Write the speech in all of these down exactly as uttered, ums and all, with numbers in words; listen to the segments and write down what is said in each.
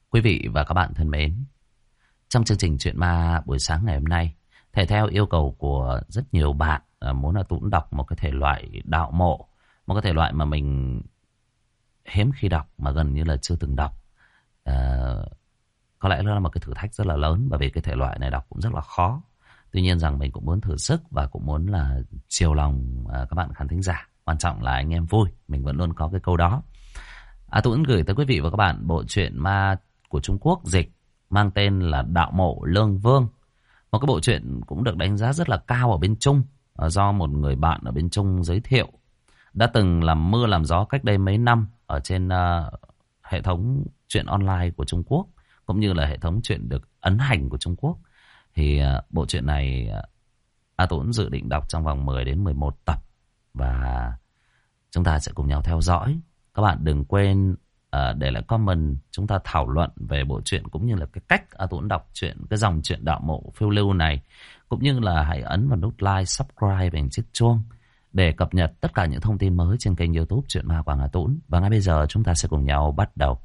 Quý vị và các bạn thân mến, trong chương trình Chuyện Ma buổi sáng ngày hôm nay, thể theo yêu cầu của rất nhiều bạn à, muốn là Tuấn đọc một cái thể loại đạo mộ, một cái thể loại mà mình hiếm khi đọc mà gần như là chưa từng đọc. À, có lẽ nó là một cái thử thách rất là lớn bởi vì cái thể loại này đọc cũng rất là khó. Tuy nhiên rằng mình cũng muốn thử sức và cũng muốn là chiều lòng à, các bạn khán thính giả. Quan trọng là anh em vui, mình vẫn luôn có cái câu đó. À, Tuấn gửi tới quý vị và các bạn bộ truyện ma của Trung Quốc dịch mang tên là Đạo Mộ Lương Vương. Một cái bộ truyện cũng được đánh giá rất là cao ở bên Trung, do một người bạn ở bên Trung giới thiệu. Đã từng làm mưa làm gió cách đây mấy năm ở trên uh, hệ thống truyện online của Trung Quốc, cũng như là hệ thống truyện được ấn hành của Trung Quốc. Thì uh, bộ truyện này uh, A Tuấn dự định đọc trong vòng mười đến mười một tập. Và chúng ta sẽ cùng nhau theo dõi. Các bạn đừng quên uh, để lại comment, chúng ta thảo luận về bộ truyện cũng như là cái cách A Tuấn đọc truyện, cái dòng truyện đạo mộ phiêu lưu này. Cũng như là hãy ấn vào nút like, subscribe và chiếc chuông để cập nhật tất cả những thông tin mới trên kênh YouTube Chuyện Ma Quảng A Tuấn. Và ngay bây giờ chúng ta sẽ cùng nhau bắt đầu.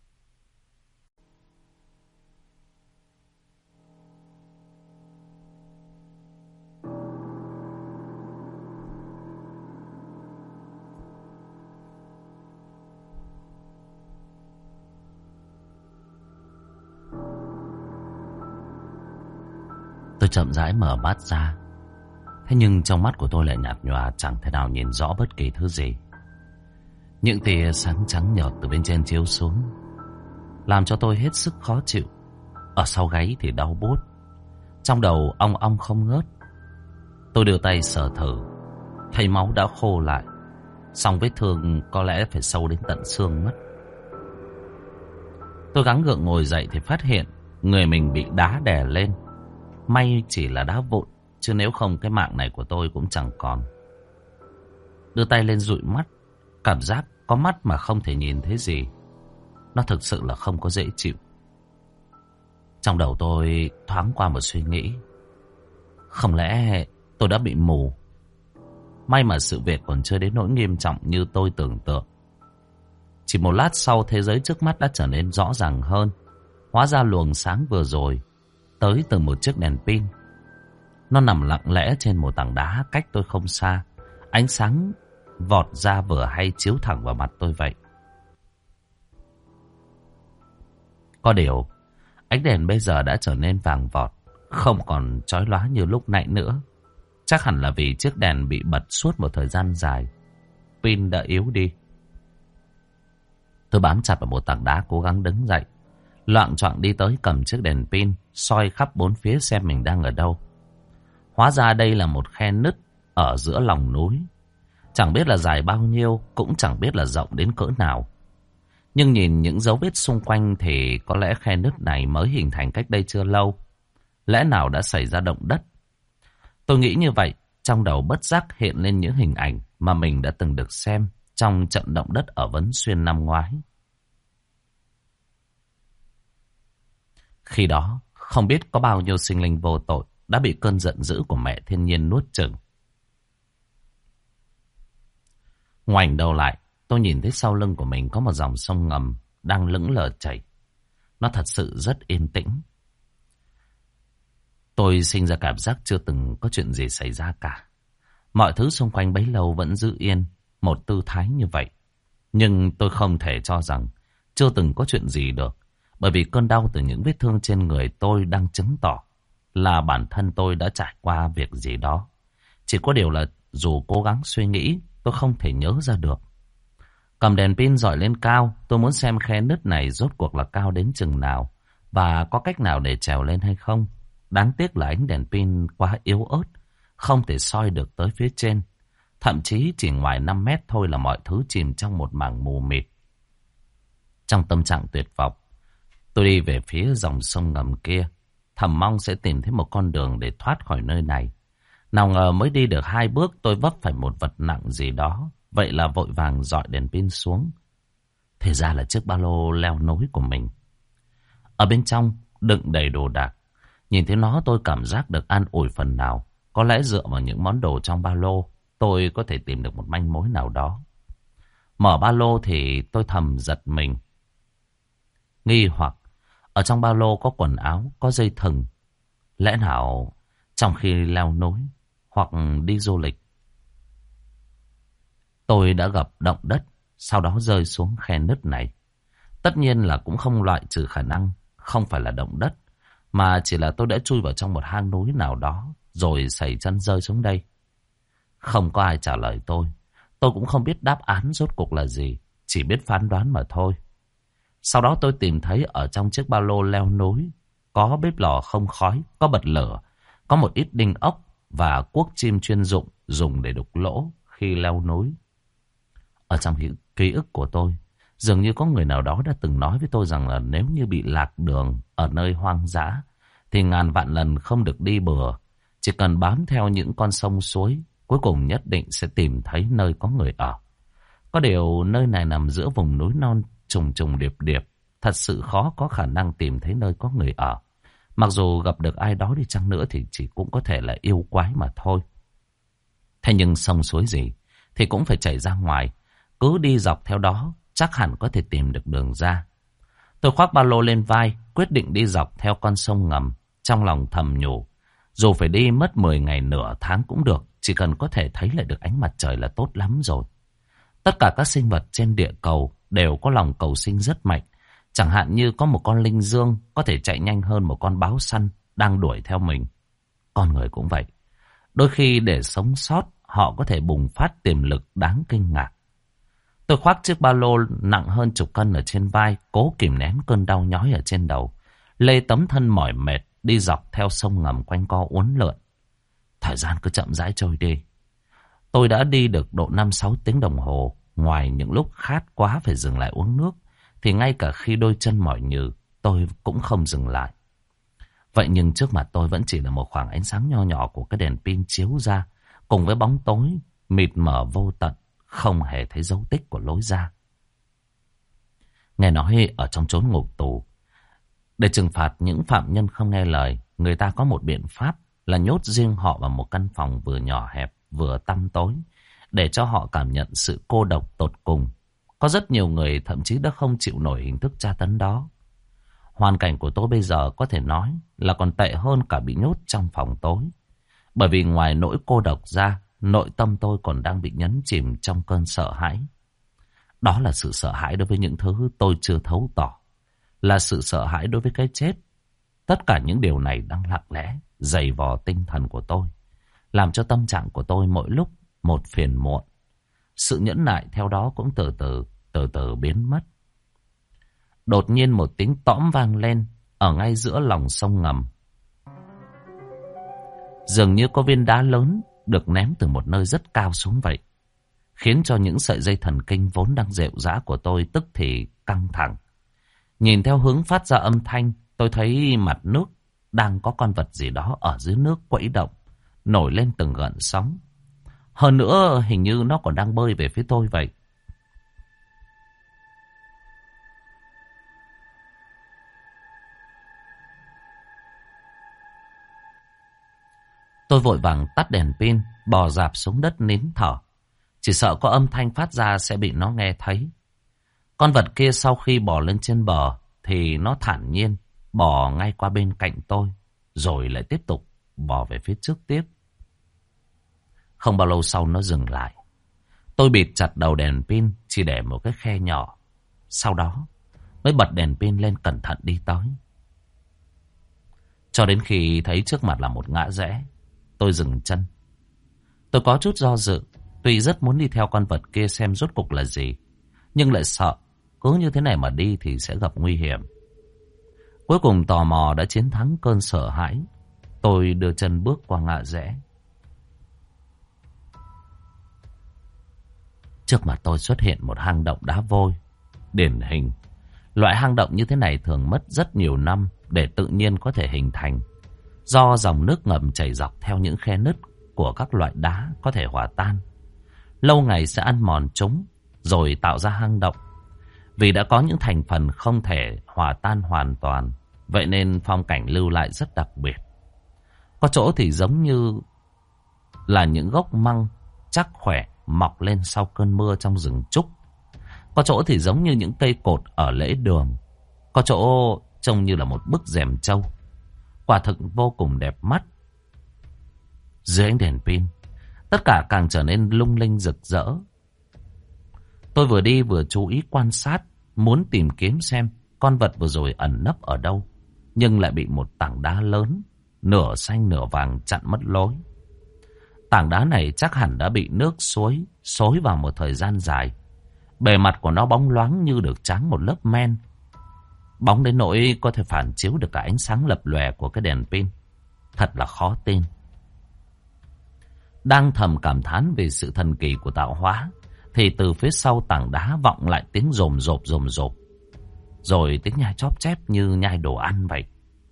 Tôi chậm rãi mở mắt ra. Thế nhưng trong mắt của tôi lại nhạt nhòa, chẳng thể nào nhìn rõ bất kỳ thứ gì. Những tia sáng trắng nhợt từ bên trên chiếu xuống làm cho tôi hết sức khó chịu. Ở sau gáy thì đau buốt, trong đầu ong ong không ngớt. Tôi đưa tay sờ thử, thấy máu đã khô lại, song vết thương có lẽ phải sâu đến tận xương mất. Tôi gắng gượng ngồi dậy thì phát hiện người mình bị đá đè lên. May chỉ là đá vụn, chứ nếu không cái mạng này của tôi cũng chẳng còn. Đưa tay lên dụi mắt, cảm giác có mắt mà không thể nhìn thấy gì. Nó thực sự là không có dễ chịu. Trong đầu tôi thoáng qua một suy nghĩ. Không lẽ tôi đã bị mù? May mà sự việc còn chưa đến nỗi nghiêm trọng như tôi tưởng tượng. Chỉ một lát sau, thế giới trước mắt đã trở nên rõ ràng hơn. Hóa ra luồng sáng vừa rồi tới từ một chiếc đèn pin. Nó nằm lặng lẽ trên một tảng đá cách tôi không xa. Ánh sáng vọt ra vừa hay chiếu thẳng vào mặt tôi vậy. Có điều, ánh đèn bây giờ đã trở nên vàng vọt, không còn chói lóa như lúc nãy nữa. Chắc hẳn là vì chiếc đèn bị bật suốt một thời gian dài, pin đã yếu đi. Tôi bám chặt vào một tảng đá, cố gắng đứng dậy, loạng choạng đi tới cầm chiếc đèn pin, soi khắp bốn phía xem mình đang ở đâu. Hóa ra đây là một khe nứt ở giữa lòng núi. Chẳng biết là dài bao nhiêu, cũng chẳng biết là rộng đến cỡ nào. Nhưng nhìn những dấu vết xung quanh thì có lẽ khe nứt này mới hình thành cách đây chưa lâu. Lẽ nào đã xảy ra động đất? Tôi nghĩ như vậy, trong đầu bất giác hiện lên những hình ảnh mà mình đã từng được xem trong trận động đất ở Vấn Xuyên năm ngoái. Khi đó, không biết có bao nhiêu sinh linh vô tội đã bị cơn giận dữ của mẹ thiên nhiên nuốt chửng. Ngoảnh đầu lại, tôi nhìn thấy sau lưng của mình có một dòng sông ngầm đang lững lờ chảy. Nó thật sự rất yên tĩnh. Tôi sinh ra cảm giác chưa từng có chuyện gì xảy ra cả. Mọi thứ xung quanh bấy lâu vẫn giữ yên, một tư thái như vậy. Nhưng tôi không thể cho rằng chưa từng có chuyện gì được. Bởi vì cơn đau từ những vết thương trên người tôi đang chứng tỏ là bản thân tôi đã trải qua việc gì đó. Chỉ có điều là dù cố gắng suy nghĩ, tôi không thể nhớ ra được. Cầm đèn pin dọi lên cao, tôi muốn xem khe nứt này rốt cuộc là cao đến chừng nào và có cách nào để trèo lên hay không. Đáng tiếc là ánh đèn pin quá yếu ớt, không thể soi được tới phía trên. Thậm chí chỉ ngoài năm mét thôi là mọi thứ chìm trong một mảng mù mịt. Trong tâm trạng tuyệt vọng, tôi đi về phía dòng sông ngầm kia, thầm mong sẽ tìm thấy một con đường để thoát khỏi nơi này. Nào ngờ mới đi được hai bước tôi vấp phải một vật nặng gì đó. Vậy là vội vàng dọi đèn pin xuống. Thì ra là chiếc ba lô leo nối của mình. Ở bên trong đựng đầy đồ đạc. Nhìn thấy nó tôi cảm giác được an ủi phần nào. Có lẽ dựa vào những món đồ trong ba lô, tôi có thể tìm được một manh mối nào đó. Mở ba lô thì tôi thầm giật mình. Nghi hoặc Ở trong ba lô có quần áo, có dây thừng. Lẽ nào trong khi leo núi hoặc đi du lịch, tôi đã gặp động đất, sau đó rơi xuống khe nứt này. Tất nhiên là cũng không loại trừ khả năng không phải là động đất, mà chỉ là tôi đã chui vào trong một hang núi nào đó, rồi sẩy chân rơi xuống đây. Không có ai trả lời tôi. Tôi cũng không biết đáp án rốt cuộc là gì, chỉ biết phán đoán mà thôi. Sau đó tôi tìm thấy ở trong chiếc ba lô leo núi có bếp lò không khói, có bật lửa, có một ít đinh ốc và cuốc chim chuyên dụng dùng để đục lỗ khi leo núi. Ở trong ký ức của tôi, dường như có người nào đó đã từng nói với tôi rằng là nếu như bị lạc đường ở nơi hoang dã thì ngàn vạn lần không được đi bừa. Chỉ cần bám theo những con sông suối, cuối cùng nhất định sẽ tìm thấy nơi có người ở. Có điều nơi này nằm giữa vùng núi non trùng trùng điệp điệp, thật sự khó có khả năng tìm thấy nơi có người ở. Mặc dù gặp được ai đó đi chăng nữa thì chỉ cũng có thể là yêu quái mà thôi. Thế nhưng sông suối gì thì cũng phải chảy ra ngoài, cứ đi dọc theo đó chắc hẳn có thể tìm được đường ra. Tôi khoác ba lô lên vai, quyết định đi dọc theo con sông ngầm, trong lòng thầm nhủ. Dù phải đi mất mười ngày nửa tháng cũng được, chỉ cần có thể thấy lại được ánh mặt trời là tốt lắm rồi. Tất cả các sinh vật trên địa cầu đều có lòng cầu sinh rất mạnh. Chẳng hạn như có một con linh dương có thể chạy nhanh hơn một con báo săn đang đuổi theo mình. Con người cũng vậy. Đôi khi để sống sót, họ có thể bùng phát tiềm lực đáng kinh ngạc. Tôi khoác chiếc ba lô nặng hơn chục cân ở trên vai, cố kìm nén cơn đau nhói ở trên đầu. Lê tấm thân mỏi mệt, đi dọc theo sông ngầm quanh co uốn lượn. Thời gian cứ chậm rãi trôi đi. Tôi đã đi được độ năm sáu tiếng đồng hồ. Ngoài những lúc khát quá phải dừng lại uống nước, thì ngay cả khi đôi chân mỏi nhừ, tôi cũng không dừng lại. Vậy nhưng trước mặt tôi vẫn chỉ là một khoảng ánh sáng nho nhỏ của cái đèn pin chiếu ra, cùng với bóng tối mịt mờ vô tận, không hề thấy dấu tích của lối ra. Nghe nói ở trong chốn ngục tù, để trừng phạt những phạm nhân không nghe lời, người ta có một biện pháp là nhốt riêng họ vào một căn phòng vừa nhỏ hẹp vừa tăm tối, để cho họ cảm nhận sự cô độc tột cùng. Có rất nhiều người thậm chí đã không chịu nổi hình thức tra tấn đó. Hoàn cảnh của tôi bây giờ có thể nói là còn tệ hơn cả bị nhốt trong phòng tối. Bởi vì ngoài nỗi cô độc ra, nội tâm tôi còn đang bị nhấn chìm trong cơn sợ hãi. Đó là sự sợ hãi đối với những thứ tôi chưa thấu tỏ, là sự sợ hãi đối với cái chết. Tất cả những điều này đang lặng lẽ dày vò tinh thần của tôi, làm cho tâm trạng của tôi mỗi lúc một phiền muộn. Sự nhẫn nại theo đó cũng từ từ, từ từ biến mất. Đột nhiên một tiếng tõm vang lên ở ngay giữa lòng sông ngầm. Dường như có viên đá lớn được ném từ một nơi rất cao xuống vậy, khiến cho những sợi dây thần kinh vốn đang rệu rã của tôi tức thì căng thẳng. Nhìn theo hướng phát ra âm thanh, tôi thấy mặt nước đang có con vật gì đó ở dưới nước quẫy động, nổi lên từng gợn sóng. Hơn nữa hình như nó còn đang bơi về phía tôi vậy. Tôi vội vàng tắt đèn pin, bò rạp xuống đất nín thở. Chỉ sợ có âm thanh phát ra sẽ bị nó nghe thấy. Con vật kia sau khi bò lên trên bờ thì nó thản nhiên bò ngay qua bên cạnh tôi, rồi lại tiếp tục bò về phía trước tiếp. Không bao lâu sau nó dừng lại. Tôi bịt chặt đầu đèn pin, chỉ để một cái khe nhỏ. Sau đó mới bật đèn pin lên cẩn thận đi tới. Cho đến khi thấy trước mặt là một ngã rẽ, tôi dừng chân. Tôi có chút do dự, tuy rất muốn đi theo con vật kia xem rốt cục là gì, nhưng lại sợ cứ như thế này mà đi thì sẽ gặp nguy hiểm. Cuối cùng tò mò đã chiến thắng cơn sợ hãi. Tôi đưa chân bước qua ngã rẽ. Trước mặt tôi xuất hiện một hang động đá vôi điển hình. Loại hang động như thế này thường mất rất nhiều năm để tự nhiên có thể hình thành, do dòng nước ngầm chảy dọc theo những khe nứt của các loại đá có thể hòa tan. Lâu ngày sẽ ăn mòn chúng, rồi tạo ra hang động. Vì đã có những thành phần không thể hòa tan hoàn toàn, vậy nên phong cảnh lưu lại rất đặc biệt. Có chỗ thì giống như là những gốc măng chắc khỏe mọc lên sau cơn mưa trong rừng trúc. Có chỗ thì giống như những cây cột ở lễ đường. Có chỗ trông như là một bức rèm trâu. Quả thực vô cùng đẹp mắt. Dưới ánh đèn pin, tất cả càng trở nên lung linh rực rỡ. Tôi vừa đi vừa chú ý quan sát, muốn tìm kiếm xem con vật vừa rồi ẩn nấp ở đâu, nhưng lại bị một tảng đá lớn, nửa xanh nửa vàng chặn mất lối. Tảng đá này chắc hẳn đã bị nước suối xối vào một thời gian dài. Bề mặt của nó bóng loáng như được tráng một lớp men. Bóng đến nỗi có thể phản chiếu được cả ánh sáng lập lòe của cái đèn pin. Thật là khó tin. Đang thầm cảm thán về sự thần kỳ của tạo hóa, thì từ phía sau tảng đá vọng lại tiếng rồm rộp rồm rộp. Rồi tiếng nhai chóp chép như nhai đồ ăn vậy.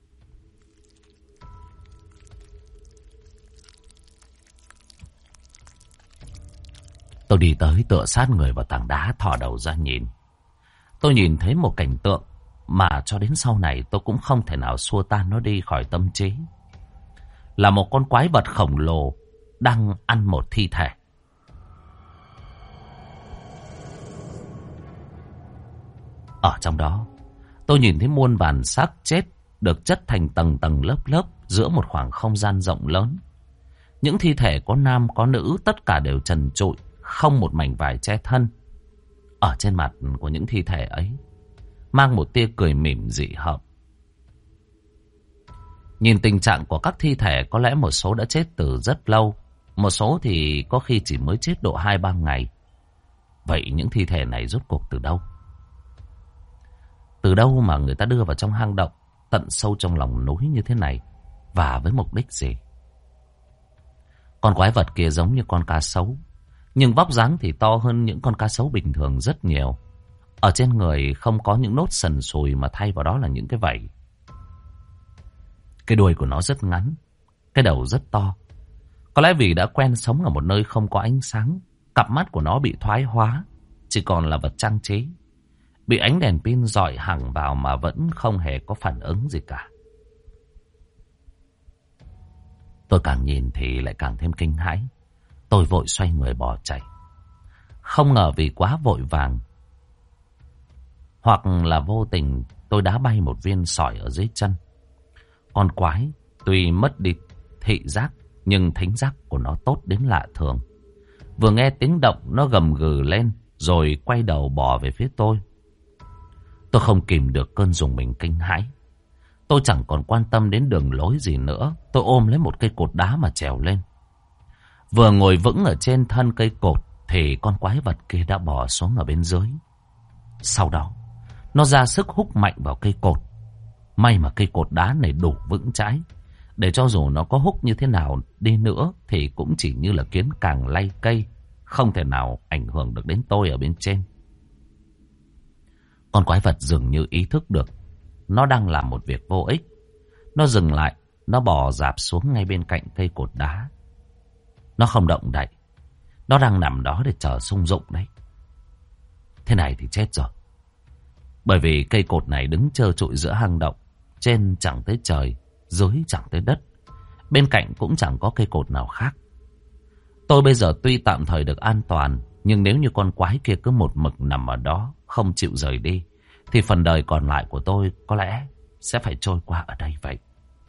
Tôi đi tới tựa sát người vào tảng đá, thò đầu ra nhìn. Tôi nhìn thấy một cảnh tượng mà cho đến sau này tôi cũng không thể nào xua tan nó đi khỏi tâm trí. Là một con quái vật khổng lồ đang ăn một thi thể. Ở trong đó, tôi nhìn thấy muôn vàn xác chết được chất thành tầng tầng lớp lớp giữa một khoảng không gian rộng lớn. Những thi thể có nam có nữ tất cả đều trần trụi, không một mảnh vải che thân. Ở trên mặt của những thi thể ấy mang một tia cười mỉm dị hợm. Nhìn tình trạng của các thi thể, có lẽ một số đã chết từ rất lâu, một số thì có khi chỉ mới chết độ hai ba ngày. Vậy những thi thể này rốt cuộc từ đâu? Từ đâu mà người ta đưa vào trong hang động tận sâu trong lòng núi như thế này? Và với mục đích gì? Con quái vật kia giống như con cá sấu, nhưng vóc dáng thì to hơn những con cá sấu bình thường rất nhiều. Ở trên người không có những nốt sần sùi, mà thay vào đó là những cái vảy. Cái đuôi của nó rất ngắn, cái đầu rất to. Có lẽ vì đã quen sống ở một nơi không có ánh sáng, cặp mắt của nó bị thoái hóa, chỉ còn là vật trang trí. Bị ánh đèn pin rọi hằng vào mà vẫn không hề có phản ứng gì cả. Tôi càng nhìn thì lại càng thêm kinh hãi. Tôi vội xoay người bỏ chạy. Không ngờ vì quá vội vàng, hoặc là vô tình, tôi đá bay một viên sỏi ở dưới chân. Con quái tuy mất đi thị giác, nhưng thính giác của nó tốt đến lạ thường. Vừa nghe tiếng động, nó gầm gừ lên, rồi quay đầu bò về phía tôi. Tôi không kìm được cơn rùng mình kinh hãi. Tôi chẳng còn quan tâm đến đường lối gì nữa. Tôi ôm lấy một cây cột đá mà trèo lên. Vừa ngồi vững ở trên thân cây cột thì con quái vật kia đã bò xuống ở bên dưới. Sau đó, nó ra sức húc mạnh vào cây cột. May mà cây cột đá này đủ vững chãi, để cho dù nó có húc như thế nào đi nữa thì cũng chỉ như là kiến càng lay cây, không thể nào ảnh hưởng được đến tôi ở bên trên. Con quái vật dường như ý thức được nó đang làm một việc vô ích. Nó dừng lại, nó bò dạp xuống ngay bên cạnh cây cột đá. Nó không động đậy, nó đang nằm đó để chờ sung dụng đấy. Thế này thì chết rồi. Bởi vì cây cột này đứng trơ trụi giữa hang động, trên chẳng tới trời, dưới chẳng tới đất, bên cạnh cũng chẳng có cây cột nào khác. Tôi bây giờ tuy tạm thời được an toàn, nhưng nếu như con quái kia cứ một mực nằm ở đó, không chịu rời đi, thì phần đời còn lại của tôi có lẽ sẽ phải trôi qua ở đây vậy.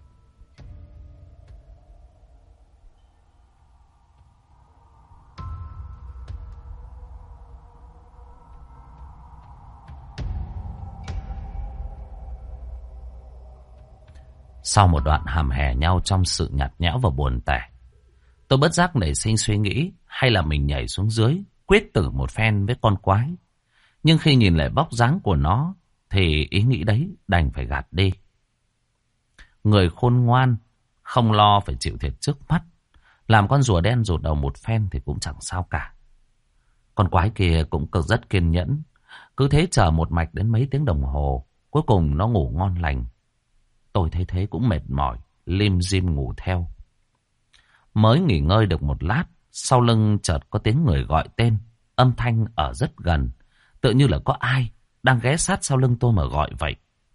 Sau một đoạn hàm hè nhau trong sự nhạt nhẽo và buồn tẻ, tôi bất giác nảy sinh suy nghĩ hay là mình nhảy xuống dưới, quyết tử một phen với con quái. Nhưng khi nhìn lại vóc dáng của nó thì ý nghĩ đấy đành phải gạt đi. Người khôn ngoan không lo phải chịu thiệt trước mắt, làm con rùa đen rụt đầu một phen thì cũng chẳng sao cả. Con quái kia cũng cực rất kiên nhẫn, cứ thế chờ một mạch đến mấy tiếng đồng hồ, cuối cùng nó ngủ ngon lành. Tôi thấy thế cũng mệt mỏi, lim dim ngủ theo. Mới nghỉ ngơi được một lát, sau lưng chợt có tiếng người gọi tên, âm thanh ở rất gần, tựa như là có ai đang ghé sát sau lưng tôi mà gọi vậy.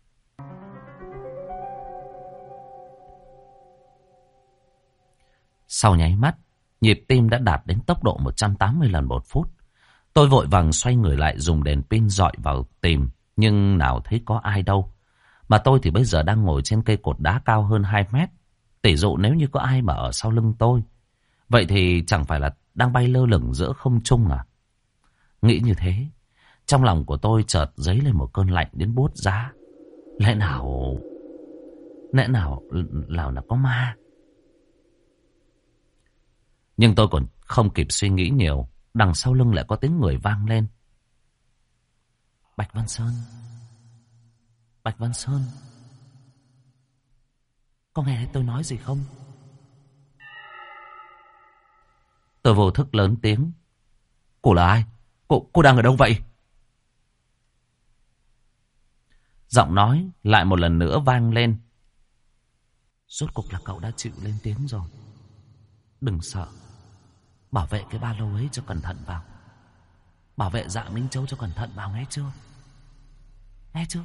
Sau nháy mắt, nhịp tim đã đạt đến tốc độ một trăm tám mươi lần một phút. Tôi vội vàng xoay người lại dùng đèn pin dọi vào tìm, nhưng nào thấy có ai đâu. Mà tôi thì bây giờ đang ngồi trên cây cột đá cao hơn hai mét. Tỷ dụ nếu như có ai mà ở sau lưng tôi, vậy thì chẳng phải là đang bay lơ lửng giữa không trung à? Nghĩ như thế, trong lòng của tôi chợt dấy lên một cơn lạnh đến buốt giá. Lẽ nào... Lẽ nào nào là có ma? Nhưng tôi còn không kịp suy nghĩ nhiều, đằng sau lưng lại có tiếng người vang lên. Bạch Văn Sơn, Bạch Văn Sơn, có nghe thấy tôi nói gì không? Tôi vô thức lớn tiếng. Cô là ai? Cô, cô đang ở đâu vậy? Giọng nói lại một lần nữa vang lên. Rốt cuộc là cậu đã chịu lên tiếng rồi. Đừng sợ. Bảo vệ cái ba lô ấy cho cẩn thận vào. Bảo vệ Dạ Minh Châu cho cẩn thận vào, nghe chưa? Nghe chưa?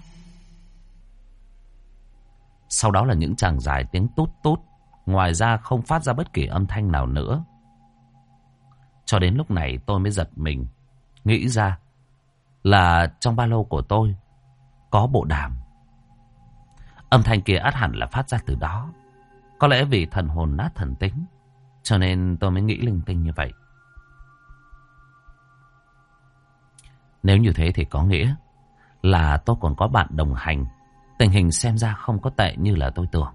Sau đó là những tràng dài tiếng tút tút. Ngoài ra không phát ra bất kỳ âm thanh nào nữa. Cho đến lúc này tôi mới giật mình, nghĩ ra là trong ba lô của tôi có bộ đàm. Âm thanh kia ắt hẳn là phát ra từ đó. Có lẽ vì thần hồn nát thần tính, cho nên tôi mới nghĩ linh tinh như vậy. Nếu như thế thì có nghĩa là tôi còn có bạn đồng hành. Tình hình xem ra không có tệ như là tôi tưởng.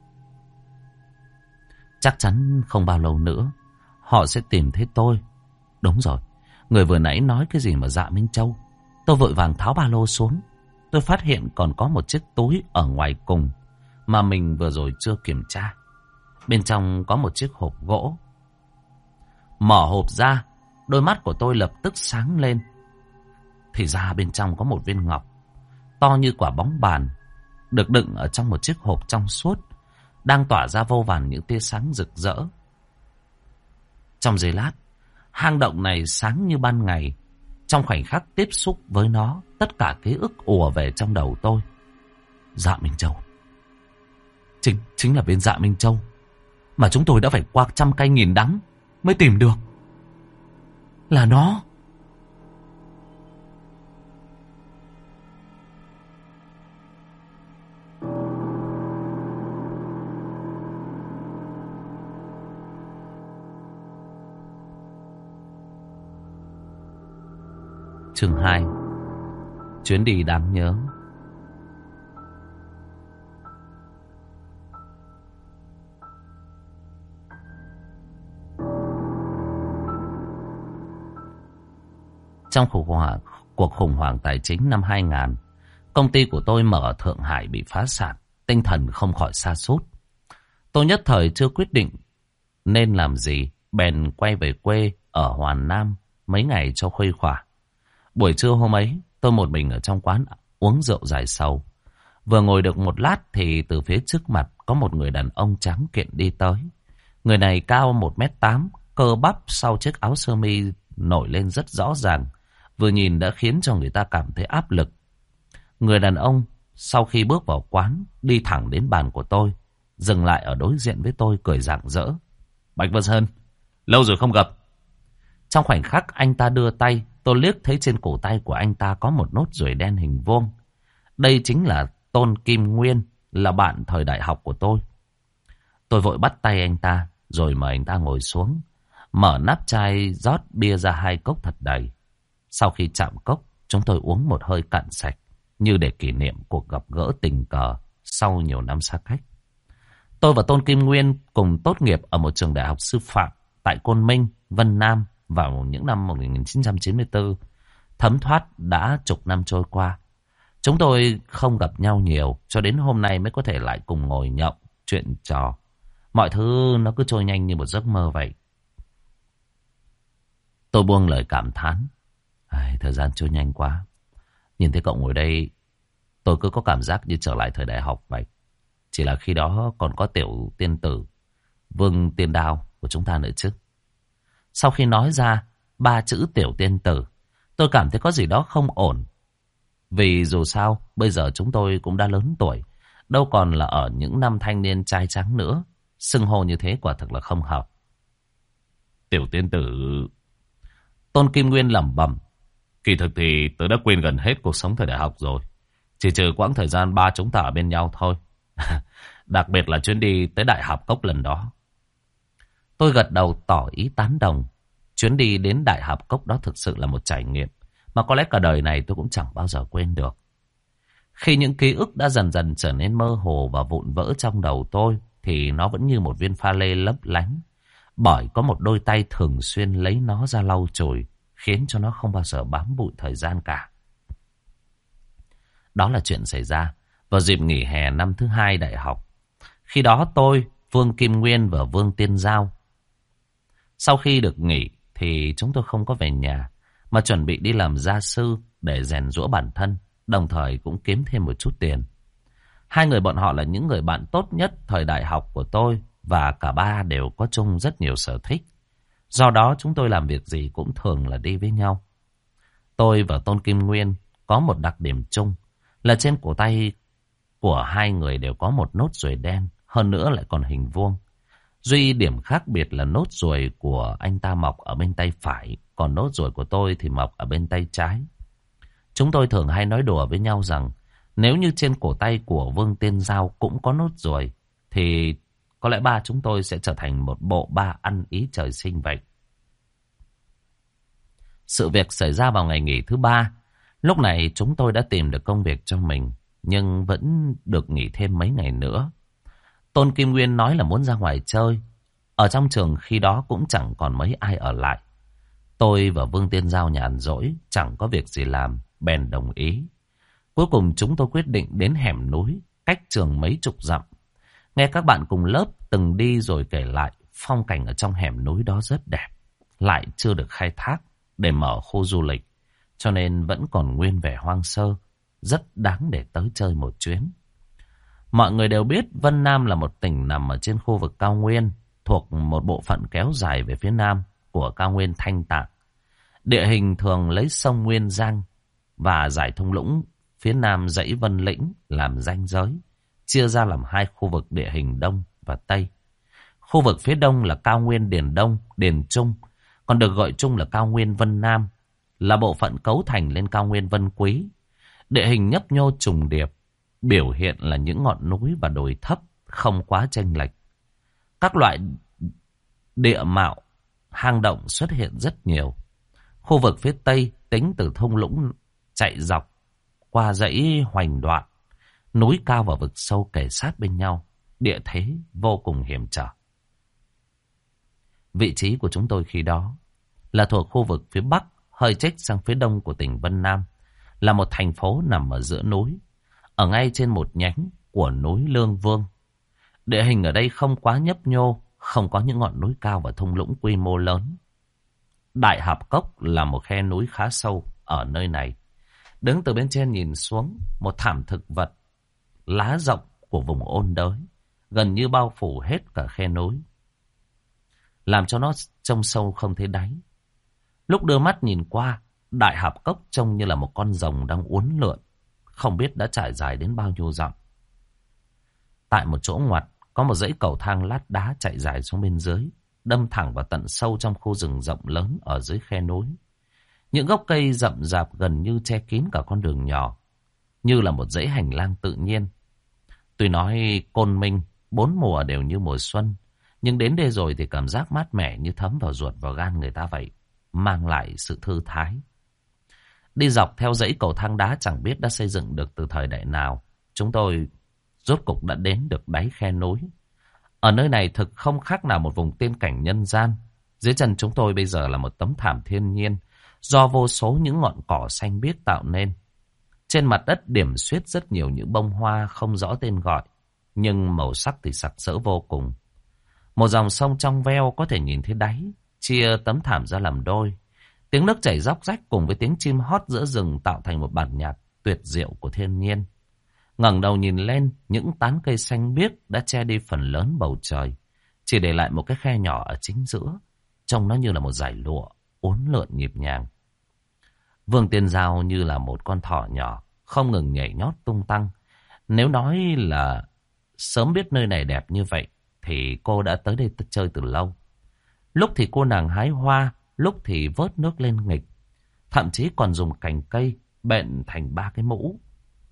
Chắc chắn không bao lâu nữa họ sẽ tìm thấy tôi. Đúng rồi, người vừa nãy nói cái gì mà Dạ Minh Châu. Tôi vội vàng tháo ba lô xuống. Tôi phát hiện còn có một chiếc túi ở ngoài cùng mà mình vừa rồi chưa kiểm tra. Bên trong có một chiếc hộp gỗ. Mở hộp ra, đôi mắt của tôi lập tức sáng lên. Thì ra bên trong có một viên ngọc to như quả bóng bàn, được đựng ở trong một chiếc hộp trong suốt, đang tỏa ra vô vàn những tia sáng rực rỡ. Trong giây lát, hang động này sáng như ban ngày. Trong khoảnh khắc tiếp xúc với nó, tất cả ký ức ùa về trong đầu tôi. Dạ Minh Châu. Chính, chính là viên Dạ Minh Châu mà chúng tôi đã phải qua trăm cây nghìn đắng mới tìm được. Là nó. Chương hai. Chuyến đi đáng nhớ. Trong khủng hoảng, cuộc khủng hoảng tài chính năm hai nghìn, công ty của tôi mở ở Thượng Hải bị phá sản, tinh thần không khỏi sa sút. Tôi nhất thời chưa quyết định nên làm gì, bèn quay về quê ở Hoàn Nam mấy ngày cho khuây khỏa. Buổi trưa hôm ấy, tôi một mình ở trong quán uống rượu giải sầu. Vừa ngồi được một lát thì từ phía trước mặt có một người đàn ông tráng kiện đi tới. Người này cao một mét tám, cơ bắp sau chiếc áo sơ mi nổi lên rất rõ ràng. Vừa nhìn đã khiến cho người ta cảm thấy áp lực. Người đàn ông sau khi bước vào quán đi thẳng đến bàn của tôi, dừng lại ở đối diện với tôi cười rạng rỡ. Bạch Văn Sơn, lâu rồi không gặp. Trong khoảnh khắc anh ta đưa tay, tôi liếc thấy trên cổ tay của anh ta có một nốt ruồi đen hình vuông. Đây chính là Tôn Kim Nguyên, là bạn thời đại học của tôi. Tôi vội bắt tay anh ta, rồi mời anh ta ngồi xuống, mở nắp chai rót bia ra hai cốc thật đầy. Sau khi chạm cốc, chúng tôi uống một hơi cạn sạch, như để kỷ niệm cuộc gặp gỡ tình cờ sau nhiều năm xa cách. Tôi và Tôn Kim Nguyên cùng tốt nghiệp ở một trường đại học sư phạm tại Côn Minh, Vân Nam vào những năm một nghìn chín trăm chín mươi tư. Thấm thoát đã chục năm trôi qua. Chúng tôi không gặp nhau nhiều, cho đến hôm nay mới có thể lại cùng ngồi nhậu, chuyện trò. Mọi thứ nó cứ trôi nhanh như một giấc mơ vậy. Tôi buông lời cảm thán. Ai, thời gian trôi nhanh quá. Nhìn thấy cậu ngồi đây, tôi cứ có cảm giác như trở lại thời đại học vậy. Chỉ là khi đó còn có tiểu tiên tử Vương Tiên Đao của chúng ta nữa chứ. Sau khi nói ra ba chữ tiểu tiên tử, tôi cảm thấy có gì đó không ổn. Vì dù sao, bây giờ chúng tôi cũng đã lớn tuổi, đâu còn là ở những năm thanh niên trai trắng nữa. Xưng hô như thế quả thực là không hợp. Tiểu tiên tử... Tôn Kim Nguyên lẩm bẩm. Kỳ thực thì tớ đã quên gần hết cuộc sống thời đại học rồi. Chỉ trừ quãng thời gian ba chúng ta ở bên nhau thôi. Đặc biệt là chuyến đi tới Đại Hạp Cốc lần đó. Tôi gật đầu tỏ ý tán đồng. Chuyến đi đến Đại Hạp Cốc đó thực sự là một trải nghiệm mà có lẽ cả đời này tôi cũng chẳng bao giờ quên được. Khi những ký ức đã dần dần trở nên mơ hồ và vụn vỡ trong đầu tôi, thì nó vẫn như một viên pha lê lấp lánh, bởi có một đôi tay thường xuyên lấy nó ra lau chùi, khiến cho nó không bao giờ bám bụi thời gian cả. Đó là chuyện xảy ra vào dịp nghỉ hè năm thứ hai đại học. Khi đó tôi, Vương Kim Nguyên và Vương Tiên Giao, sau khi được nghỉ thì chúng tôi không có về nhà, mà chuẩn bị đi làm gia sư để rèn giũa bản thân, đồng thời cũng kiếm thêm một chút tiền. Hai người bọn họ là những người bạn tốt nhất thời đại học của tôi, và cả ba đều có chung rất nhiều sở thích. Do đó chúng tôi làm việc gì cũng thường là đi với nhau. Tôi và Tôn Kim Nguyên có một đặc điểm chung là trên cổ tay của hai người đều có một nốt ruồi đen, hơn nữa lại còn hình vuông. Duy điểm khác biệt là nốt ruồi của anh ta mọc ở bên tay phải, còn nốt ruồi của tôi thì mọc ở bên tay trái. Chúng tôi thường hay nói đùa với nhau rằng nếu như trên cổ tay của Vương Tiên Giao cũng có nốt ruồi, thì có lẽ ba chúng tôi sẽ trở thành một bộ ba ăn ý trời sinh vậy. Sự việc xảy ra vào ngày nghỉ thứ ba. Lúc này chúng tôi đã tìm được công việc cho mình, nhưng vẫn được nghỉ thêm mấy ngày nữa. Tôn Kim Nguyên nói là muốn ra ngoài chơi. Ở trong trường khi đó cũng chẳng còn mấy ai ở lại. Tôi và Vương Tiên Giao nhàn rỗi, chẳng có việc gì làm, bèn đồng ý. Cuối cùng chúng tôi quyết định đến hẻm núi, cách trường mấy chục dặm. Nghe các bạn cùng lớp từng đi rồi kể lại, phong cảnh ở trong hẻm núi đó rất đẹp, lại chưa được khai thác để mở khu du lịch, cho nên vẫn còn nguyên vẻ hoang sơ, rất đáng để tới chơi một chuyến. Mọi người đều biết Vân Nam là một tỉnh nằm ở trên khu vực cao nguyên, thuộc một bộ phận kéo dài về phía nam của cao nguyên Thanh Tạng. Địa hình thường lấy sông Nguyên Giang và dải thung lũng phía nam dãy Vân Lĩnh làm ranh giới, chia ra làm hai khu vực địa hình Đông và Tây. Khu vực phía đông là cao nguyên Điền Đông, Điền Trung, còn được gọi chung là cao nguyên Vân Nam, là bộ phận cấu thành lên cao nguyên Vân Quý. Địa hình nhấp nhô trùng điệp, biểu hiện là những ngọn núi và đồi thấp, không quá chênh lệch. Các loại địa mạo, hang động xuất hiện rất nhiều. Khu vực phía tây tính từ thung lũng chạy dọc qua dãy Hoành Đoạn, núi cao và vực sâu kề sát bên nhau, địa thế vô cùng hiểm trở. Vị trí của chúng tôi khi đó là thuộc khu vực phía bắc, hơi chếch sang phía đông của tỉnh Vân Nam, là một thành phố nằm ở giữa núi, ở ngay trên một nhánh của núi Lương Vương. Địa hình ở đây không quá nhấp nhô, không có những ngọn núi cao và thung lũng quy mô lớn. Đại Hạp Cốc là một khe núi khá sâu ở nơi này. Đứng từ bên trên nhìn xuống, một thảm thực vật lá rộng của vùng ôn đới gần như bao phủ hết cả khe núi, làm cho nó trông sâu không thấy đáy. Lúc đưa mắt nhìn qua, Đại Hạp Cốc trông như là một con rồng đang uốn lượn, không biết đã trải dài đến bao nhiêu dặm. Tại một chỗ ngoặt có một dãy cầu thang lát đá chạy dài xuống bên dưới, đâm thẳng vào tận sâu trong khu rừng rộng lớn ở dưới khe núi. Những gốc cây rậm rạp gần như che kín cả con đường nhỏ, như là một dãy hành lang tự nhiên. Tuy nói Côn Minh bốn mùa đều như mùa xuân, nhưng đến đây rồi thì cảm giác mát mẻ như thấm vào ruột vào gan người ta vậy, mang lại sự thư thái. Đi dọc theo dãy cầu thang đá chẳng biết đã xây dựng được từ thời đại nào, chúng tôi rốt cục đã đến được đáy khe núi. Ở nơi này thực không khác nào một vùng tiên cảnh nhân gian. Dưới chân chúng tôi bây giờ là một tấm thảm thiên nhiên do vô số những ngọn cỏ xanh biếc tạo nên. Trên mặt đất điểm xuyết rất nhiều những bông hoa không rõ tên gọi, nhưng màu sắc thì sặc sỡ vô cùng. Một dòng sông trong veo có thể nhìn thấy đáy, chia tấm thảm ra làm đôi. Tiếng nước chảy róc rách cùng với tiếng chim hót giữa rừng tạo thành một bản nhạc tuyệt diệu của thiên nhiên. Ngẩng đầu nhìn lên, những tán cây xanh biếc đã che đi phần lớn bầu trời, chỉ để lại một cái khe nhỏ ở chính giữa, trông nó như là một dải lụa uốn lượn nhịp nhàng. Vương Tiên Giao như là một con thỏ nhỏ, không ngừng nhảy nhót tung tăng. Nếu nói là sớm biết nơi này đẹp như vậy, thì cô đã tới đây chơi từ lâu. Lúc thì cô nàng hái hoa, lúc thì vớt nước lên nghịch, thậm chí còn dùng cành cây bện thành ba cái mũ.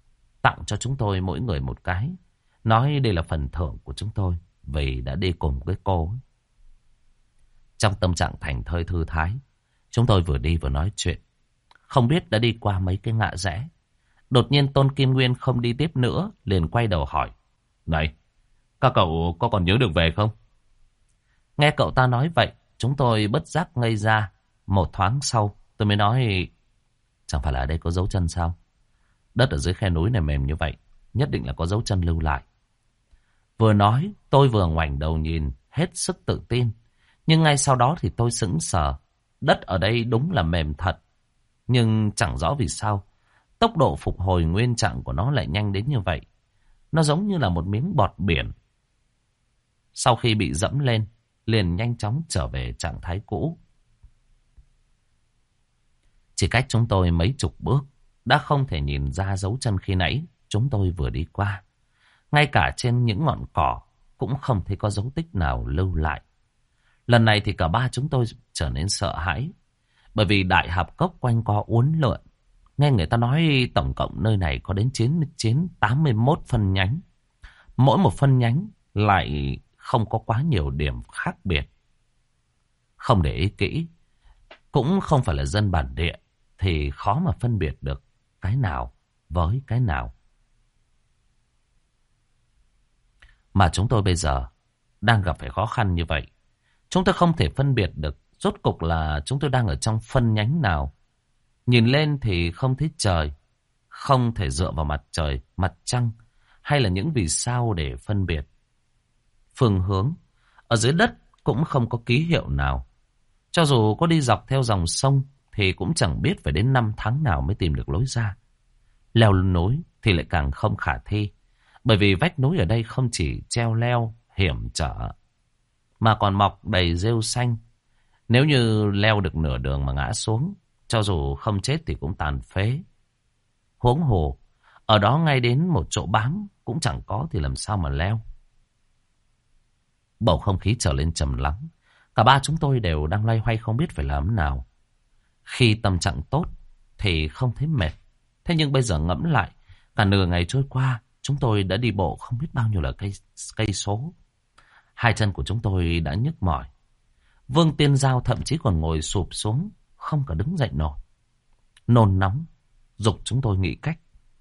tặng cho chúng tôi mỗi người một cái. Nói đây là phần thưởng của chúng tôi vì đã đi cùng với cô. Trong tâm trạng thành thơi thư thái, chúng tôi vừa đi vừa nói chuyện. Không biết đã đi qua mấy cái ngã rẽ. Đột nhiên Tôn Kim Nguyên không đi tiếp nữa, liền quay đầu hỏi. Này, các cậu có còn nhớ được về không? Nghe cậu ta nói vậy, chúng tôi bất giác ngây ra. Một thoáng sau, tôi mới nói, chẳng phải là ở đây có dấu chân sao? Đất ở dưới khe núi này mềm như vậy, nhất định là có dấu chân lưu lại. Vừa nói, tôi vừa ngoảnh đầu nhìn, hết sức tự tin. Nhưng ngay sau đó thì tôi sững sờ. Đất ở đây đúng là mềm thật. Nhưng chẳng rõ vì sao, tốc độ phục hồi nguyên trạng của nó lại nhanh đến như vậy. Nó giống như là một miếng bọt biển. Sau khi bị dẫm lên, liền nhanh chóng trở về trạng thái cũ. Chỉ cách chúng tôi mấy chục bước, đã không thể nhìn ra dấu chân khi nãy chúng tôi vừa đi qua. Ngay cả trên những ngọn cỏ cũng không thấy có dấu tích nào lưu lại. Lần này thì cả ba chúng tôi trở nên sợ hãi. Bởi vì đại hạp cốc quanh co uốn lượn. Nghe người ta nói tổng cộng nơi này có đến chín mươi chín, tám mươi mốt phân nhánh. Mỗi một phân nhánh lại không có quá nhiều điểm khác biệt. Không để ý kỹ, cũng không phải là dân bản địa, thì khó mà phân biệt được cái nào với cái nào. Mà chúng tôi bây giờ đang gặp phải khó khăn như vậy. Chúng tôi không thể phân biệt được rốt cục là chúng tôi đang ở trong phân nhánh nào. Nhìn lên thì không thấy trời, không thể dựa vào mặt trời, mặt trăng hay là những vì sao để phân biệt. Phương hướng ở dưới đất cũng không có ký hiệu nào. Cho dù có đi dọc theo dòng sông thì cũng chẳng biết phải đến năm tháng nào mới tìm được lối ra. Leo núi thì lại càng không khả thi. Bởi vì vách núi ở đây không chỉ treo leo, hiểm trở, mà còn mọc đầy rêu xanh. Nếu như leo được nửa đường mà ngã xuống, cho dù không chết thì cũng tàn phế. Huống hồ, ở đó ngay đến một chỗ bám cũng chẳng có thì làm sao mà leo. Bầu không khí trở lên trầm lắng. Cả ba chúng tôi đều đang loay hoay không biết phải làm thế nào. Khi tâm trạng tốt thì không thấy mệt. Thế nhưng bây giờ ngẫm lại, cả nửa ngày trôi qua, chúng tôi đã đi bộ không biết bao nhiêu là cây, cây số. Hai chân của chúng tôi đã nhức mỏi. Vương Tiên Giao thậm chí còn ngồi sụp xuống, không cả đứng dậy nổi. Nôn nóng, giục chúng tôi nghĩ cách.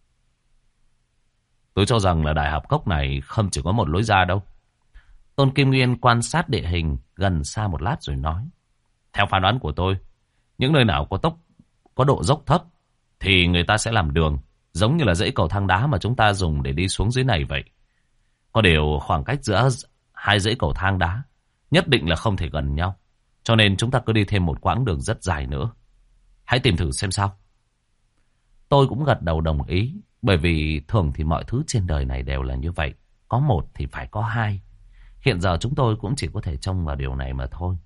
Tôi cho rằng là đại hạp cốc này không chỉ có một lối ra đâu. Tôn Kim Nguyên quan sát địa hình gần xa một lát rồi nói. Theo phán đoán của tôi, những nơi nào có tốc, có độ dốc thấp thì người ta sẽ làm đường, giống như là dãy cầu thang đá mà chúng ta dùng để đi xuống dưới này vậy. Có điều khoảng cách giữa hai dãy cầu thang đá nhất định là không thể gần nhau. Cho nên chúng ta cứ đi thêm một quãng đường rất dài nữa. Hãy tìm thử xem sao. Tôi cũng gật đầu đồng ý. Bởi vì thường thì mọi thứ trên đời này đều là như vậy. Có một thì phải có hai. Hiện giờ chúng tôi cũng chỉ có thể trông vào điều này mà thôi.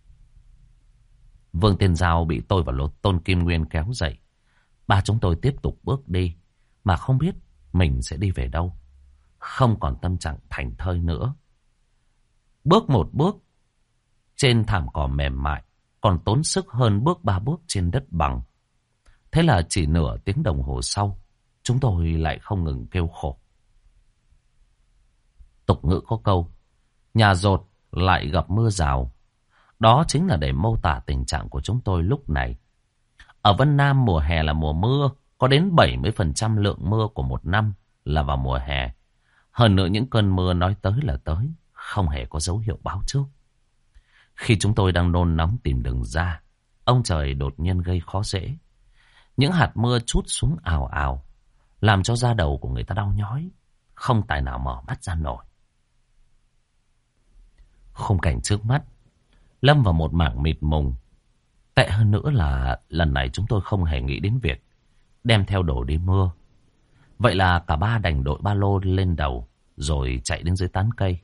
Vương Tiên Giao bị tôi và Lô Tôn Kim Nguyên kéo dậy. Ba chúng tôi tiếp tục bước đi. Mà không biết mình sẽ đi về đâu. Không còn tâm trạng thảnh thơi nữa. Bước một bước trên thảm cỏ mềm mại còn tốn sức hơn bước ba bước trên đất bằng. Thế là chỉ nửa tiếng đồng hồ sau, chúng tôi lại không ngừng kêu khổ. Tục ngữ có câu, nhà dột lại gặp mưa rào. Đó chính là để mô tả tình trạng của chúng tôi lúc này. Ở Vân Nam mùa hè là mùa mưa, có đến bảy mươi phần trăm lượng mưa của một năm là vào mùa hè. Hơn nữa những cơn mưa nói tới là tới, không hề có dấu hiệu báo trước. Khi chúng tôi đang nôn nóng tìm đường ra, ông trời đột nhiên gây khó dễ. Những hạt mưa trút xuống ào ào, làm cho da đầu của người ta đau nhói, không tài nào mở mắt ra nổi. Khung cảnh trước mắt lâm vào một mảng mịt mùng. Tệ hơn nữa là lần này chúng tôi không hề nghĩ đến việc đem theo đồ đi mưa. Vậy là cả ba đành đội ba lô lên đầu rồi chạy đến dưới tán cây.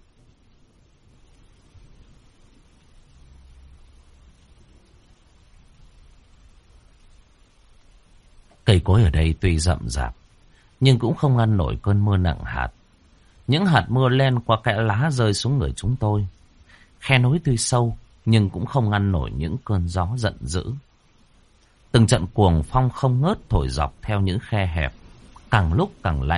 Cây cối ở đây tuy rậm rạp, nhưng cũng không ngăn nổi cơn mưa nặng hạt. Những hạt mưa len qua kẽ lá rơi xuống người chúng tôi. Khe núi tuy sâu, nhưng cũng không ngăn nổi những cơn gió giận dữ. Từng trận cuồng phong không ngớt thổi dọc theo những khe hẹp, càng lúc càng lạnh.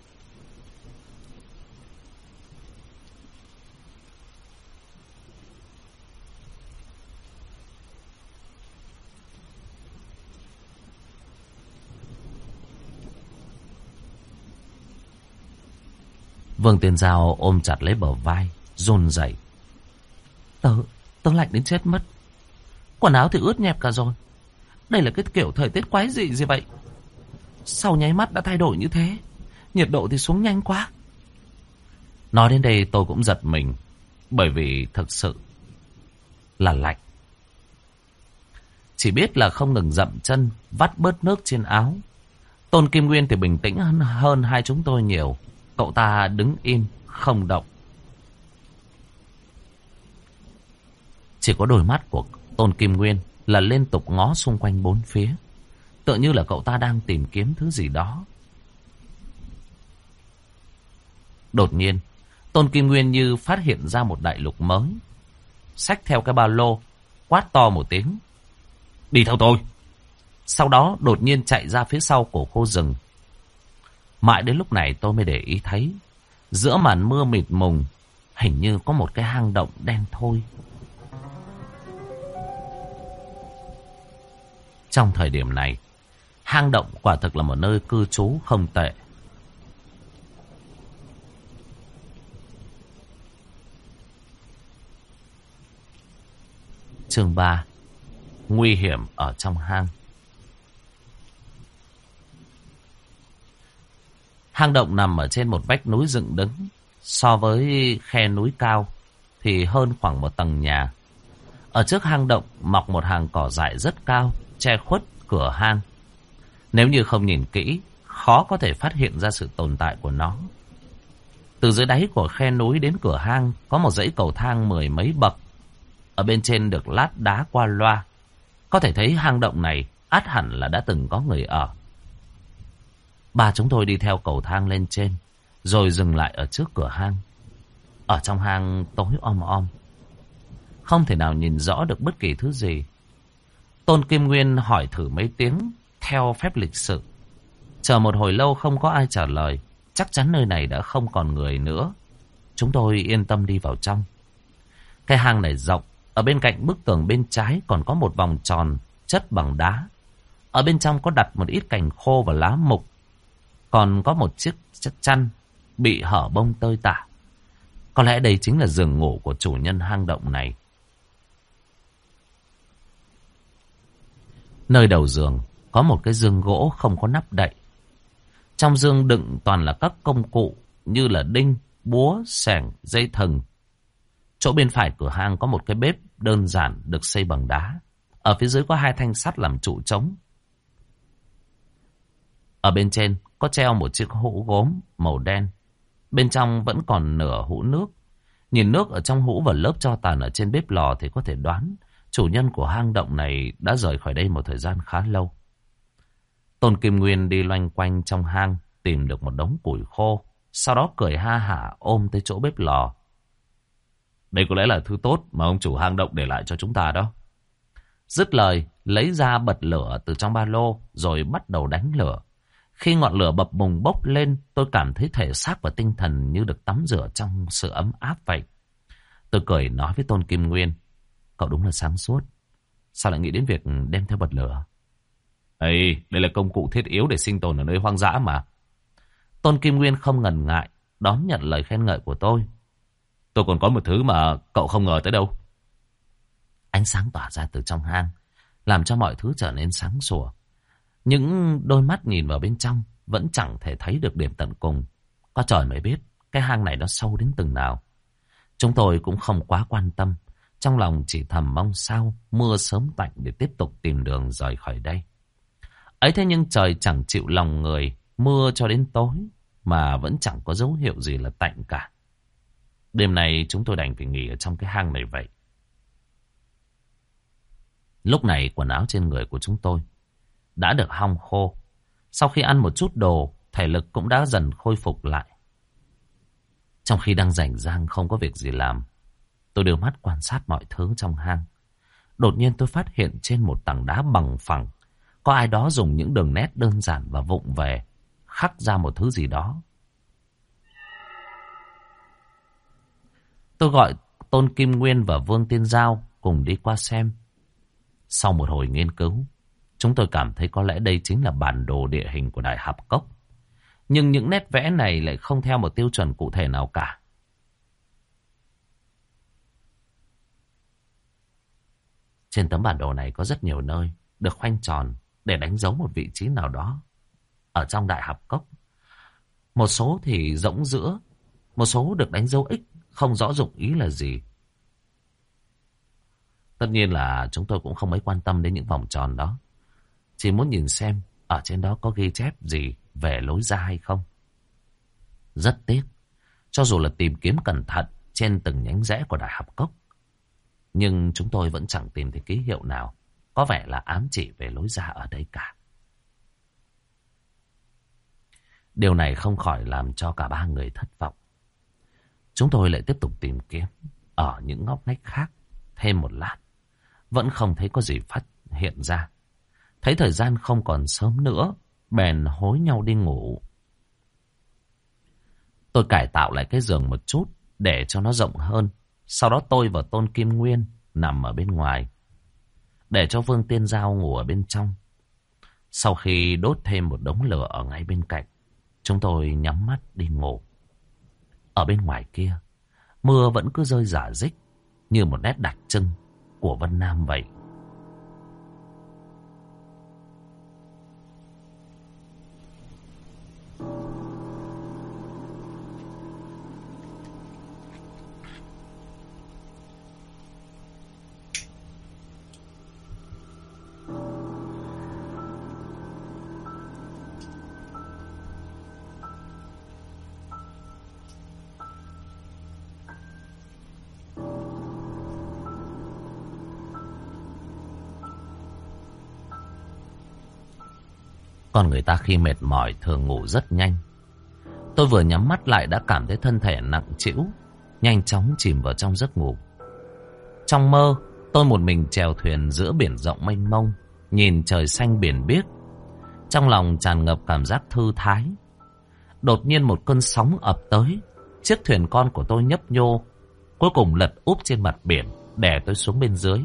Vương Tiên Giao ôm chặt lấy bờ vai, run rẩy. Tớ, tớ lạnh đến chết mất. Quần áo thì ướt nhẹp cả rồi. Đây là cái kiểu thời tiết quái dị gì vậy? Sau nháy mắt đã thay đổi như thế. Nhiệt độ thì xuống nhanh quá. Nói đến đây tôi cũng giật mình. Bởi vì thực sự là lạnh. Chỉ biết là không ngừng dậm chân, vắt bớt nước trên áo. Tôn Kim Nguyên thì bình tĩnh hơn, hơn hai chúng tôi nhiều. Cậu ta đứng im, không động. Chỉ có đôi mắt của Tôn Kim Nguyên là liên tục ngó xung quanh bốn phía. Tựa như là cậu ta đang tìm kiếm thứ gì đó. Đột nhiên, Tôn Kim Nguyên như phát hiện ra một đại lục mới. Xách theo cái ba lô, quát to một tiếng. Đi theo tôi. Sau đó đột nhiên chạy ra phía sau cổ khô rừng. Mãi đến lúc này tôi mới để ý thấy, giữa màn mưa mịt mùng, hình như có một cái hang động đen thui. Trong thời điểm này, hang động quả thực là một nơi cư trú không tệ. Chương ba. Nguy hiểm ở trong hang. Hang động nằm ở trên một vách núi dựng đứng. So với khe núi cao thì hơn khoảng một tầng nhà. Ở trước hang động mọc một hàng cỏ dại rất cao, che khuất cửa hang. Nếu như không nhìn kỹ, khó có thể phát hiện ra sự tồn tại của nó. Từ dưới đáy của khe núi đến cửa hang có một dãy cầu thang mười mấy bậc. Ở bên trên được lát đá qua loa. Có thể thấy hang động này ắt hẳn là đã từng có người ở. Ba chúng tôi đi theo cầu thang lên trên, rồi dừng lại ở trước cửa hang. Ở trong hang tối om om, không thể nào nhìn rõ được bất kỳ thứ gì. Tôn Kim Nguyên hỏi thử mấy tiếng theo phép lịch sự. Chờ một hồi lâu không có ai trả lời. Chắc chắn nơi này đã không còn người nữa. Chúng tôi yên tâm đi vào trong. Cái hang này rộng. Ở bên cạnh bức tường bên trái còn có một vòng tròn chất bằng đá. Ở bên trong có đặt một ít cành khô và lá mục. Còn có một chiếc chăn bị hở bông tơi tả. Có lẽ đây chính là giường ngủ của chủ nhân hang động này. Nơi đầu giường có một cái giường gỗ không có nắp đậy. Trong giường đựng toàn là các công cụ như là đinh, búa, xẻng, dây thừng. Chỗ bên phải cửa hang có một cái bếp đơn giản được xây bằng đá. Ở phía dưới có hai thanh sắt làm trụ trống. Ở bên trên có treo một chiếc hũ gốm màu đen. Bên trong vẫn còn nửa hũ nước. Nhìn nước ở trong hũ và lớp tro tàn ở trên bếp lò thì có thể đoán chủ nhân của hang động này đã rời khỏi đây một thời gian khá lâu. Tôn Kim Nguyên đi loanh quanh trong hang tìm được một đống củi khô. Sau đó cười ha hả ôm tới chỗ bếp lò. Đây có lẽ là thứ tốt mà ông chủ hang động để lại cho chúng ta đó. Dứt lời, lấy ra bật lửa từ trong ba lô rồi bắt đầu đánh lửa. Khi ngọn lửa bập bùng bốc lên, tôi cảm thấy thể xác và tinh thần như được tắm rửa trong sự ấm áp vậy. Tôi cười nói với Tôn Kim Nguyên. Cậu đúng là sáng suốt. Sao lại nghĩ đến việc đem theo bật lửa? Ê, đây là công cụ thiết yếu để sinh tồn ở nơi hoang dã mà. Tôn Kim Nguyên không ngần ngại đón nhận lời khen ngợi của tôi. Tôi còn có một thứ mà cậu không ngờ tới đâu. Ánh sáng tỏa ra từ trong hang, làm cho mọi thứ trở nên sáng sủa. Những đôi mắt nhìn vào bên trong vẫn chẳng thể thấy được điểm tận cùng. Có trời mới biết cái hang này nó sâu đến từng nào. Chúng tôi cũng không quá quan tâm. Trong lòng chỉ thầm mong sao mưa sớm tạnh để tiếp tục tìm đường rời khỏi đây. Ấy thế nhưng trời chẳng chịu lòng người. Mưa cho đến tối mà vẫn chẳng có dấu hiệu gì là tạnh cả. Đêm nay chúng tôi đành phải nghỉ ở trong cái hang này vậy. Lúc này quần áo trên người của chúng tôi đã được hong khô. Sau khi ăn một chút đồ, thể lực cũng đã dần khôi phục lại. Trong khi đang rảnh rang không có việc gì làm, tôi đưa mắt quan sát mọi thứ trong hang. Đột nhiên tôi phát hiện trên một tảng đá bằng phẳng có ai đó dùng những đường nét đơn giản và vụng về khắc ra một thứ gì đó. Tôi gọi Tôn Kim Nguyên và Vương Tiên Giao cùng đi qua xem. Sau một hồi nghiên cứu, chúng tôi cảm thấy có lẽ đây chính là bản đồ địa hình của Đại Hạp Cốc. Nhưng những nét vẽ này lại không theo một tiêu chuẩn cụ thể nào cả. Trên tấm bản đồ này có rất nhiều nơi được khoanh tròn để đánh dấu một vị trí nào đó ở trong Đại Hạp Cốc. Một số thì rỗng giữa, một số được đánh dấu X, không rõ dụng ý là gì. Tất nhiên là chúng tôi cũng không mấy quan tâm đến những vòng tròn đó. Chỉ muốn nhìn xem ở trên đó có ghi chép gì về lối ra hay không. Rất tiếc, cho dù là tìm kiếm cẩn thận trên từng nhánh rẽ của Đại Hạp Cốc, nhưng chúng tôi vẫn chẳng tìm thấy ký hiệu nào có vẻ là ám chỉ về lối ra ở đây cả. Điều này không khỏi làm cho cả ba người thất vọng. Chúng tôi lại tiếp tục tìm kiếm ở những ngóc ngách khác thêm một lát. Vẫn không thấy có gì phát hiện ra. Thấy thời gian không còn sớm nữa, bèn hối nhau đi ngủ. Tôi cải tạo lại cái giường một chút để cho nó rộng hơn. Sau đó tôi và Tôn Kim Nguyên nằm ở bên ngoài, để cho Vương Tiên Giao ngủ ở bên trong. Sau khi đốt thêm một đống lửa ở ngay bên cạnh, chúng tôi nhắm mắt đi ngủ. Ở bên ngoài kia, mưa vẫn cứ rơi rả rích như một nét đặc trưng của Vân Nam vậy. Còn người ta khi mệt mỏi thường ngủ rất nhanh. Tôi vừa nhắm mắt lại đã cảm thấy thân thể nặng trĩu, nhanh chóng chìm vào trong giấc ngủ. Trong mơ, tôi một mình chèo thuyền giữa biển rộng mênh mông, nhìn trời xanh biển biếc. Trong lòng tràn ngập cảm giác thư thái. Đột nhiên một cơn sóng ập tới. Chiếc thuyền con của tôi nhấp nhô, cuối cùng lật úp trên mặt biển, đè tôi xuống bên dưới.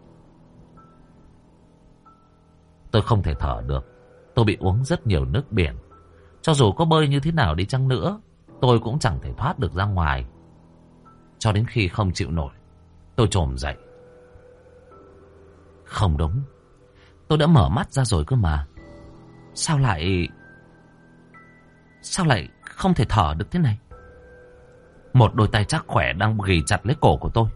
Tôi không thể thở được. Tôi bị uống rất nhiều nước biển. Cho dù có bơi như thế nào đi chăng nữa, tôi cũng chẳng thể thoát được ra ngoài. Cho đến khi không chịu nổi, tôi trồm dậy. Không đúng, tôi đã mở mắt ra rồi cơ mà. Sao lại... Sao lại không thể thở được thế này? Một đôi tay chắc khỏe đang ghì chặt lấy cổ của tôi.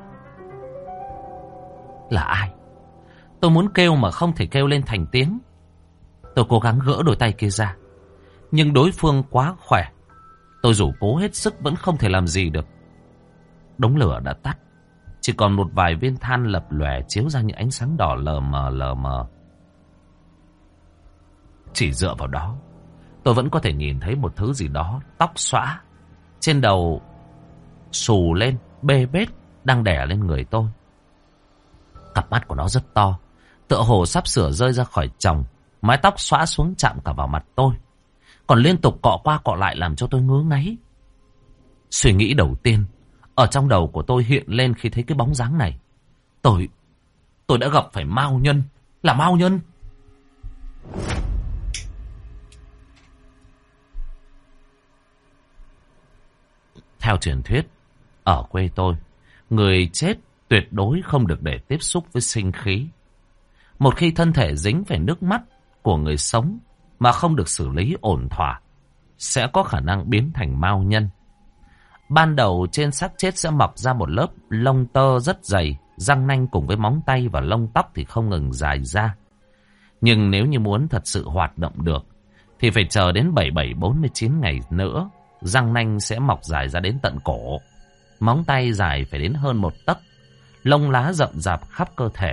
Là ai? Tôi muốn kêu mà không thể kêu lên thành tiếng. Tôi cố gắng gỡ đôi tay kia ra, nhưng đối phương quá khỏe. Tôi dù cố hết sức vẫn không thể làm gì được. Đống lửa đã tắt, chỉ còn một vài viên than lập lòe chiếu ra những ánh sáng đỏ lờ mờ lờ mờ. Chỉ dựa vào đó, tôi vẫn có thể nhìn thấy một thứ gì đó tóc xõa, trên đầu xù lên, bê bết, đang đè lên người tôi. Cặp mắt của nó rất to, tựa hồ sắp sửa rơi ra khỏi chồng. Mái tóc xõa xuống chạm cả vào mặt tôi, còn liên tục cọ qua cọ lại làm cho tôi ngứa ngáy. Suy nghĩ đầu tiên ở trong đầu của tôi hiện lên khi thấy cái bóng dáng này. Tôi, tôi đã gặp phải Mao Nhân, là Mao Nhân. Theo truyền thuyết, ở quê tôi, người chết tuyệt đối không được để tiếp xúc với sinh khí. Một khi thân thể dính phải nước mắt của người sống mà không được xử lý ổn thỏa, sẽ có khả năng biến thành Mao Nhân. Ban đầu trên xác chết sẽ mọc ra một lớp lông tơ rất dày, răng nanh cùng với móng tay và lông tóc thì không ngừng dài ra. Nhưng nếu như muốn thật sự hoạt động được thì phải chờ đến bảy bảy bốn mươi chín ngày nữa, răng nanh sẽ mọc dài ra đến tận cổ, móng tay dài phải đến hơn một tấc, lông lá rậm rạp khắp cơ thể.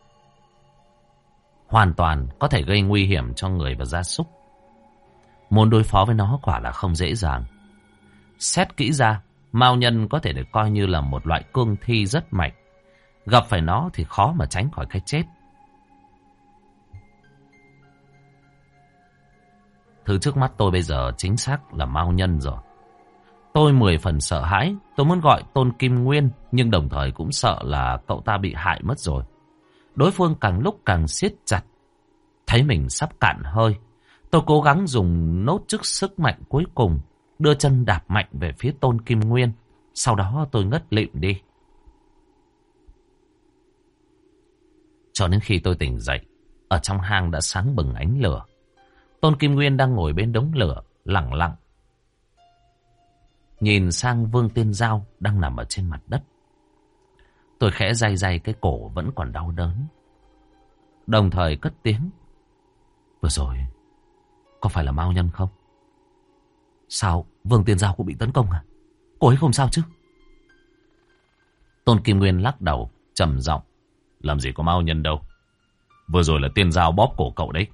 Hoàn toàn có thể gây nguy hiểm cho người và gia súc. Muốn đối phó với nó quả là không dễ dàng. Xét kỹ ra, Mao Nhân có thể được coi như là một loại cương thi rất mạnh. Gặp phải nó thì khó mà tránh khỏi cái chết. Thứ trước mắt tôi bây giờ chính xác là Mao Nhân rồi. Tôi mười phần sợ hãi. Tôi muốn gọi Tôn Kim Nguyên, nhưng đồng thời cũng sợ là cậu ta bị hại mất rồi. Đối phương càng lúc càng siết chặt. Thấy mình sắp cạn hơi, tôi cố gắng dùng nốt chút sức mạnh cuối cùng, đưa chân đạp mạnh về phía Tôn Kim Nguyên. Sau đó tôi ngất lịm đi. Cho đến khi tôi tỉnh dậy, ở trong hang đã sáng bừng ánh lửa. Tôn Kim Nguyên đang ngồi bên đống lửa, lặng lặng nhìn sang Vương Tiên Giao đang nằm ở trên mặt đất. Tôi khẽ day day cái cổ vẫn còn đau đớn, đồng thời cất tiếng: vừa rồi có phải là Mao Nhân không? Sao Vương Tiên Giao cũng bị tấn công à? Cô ấy không sao chứ? Tôn Kim Nguyên lắc đầu trầm giọng: làm gì có Mao Nhân đâu. Vừa rồi là Tiên Giao bóp cổ cậu đấy.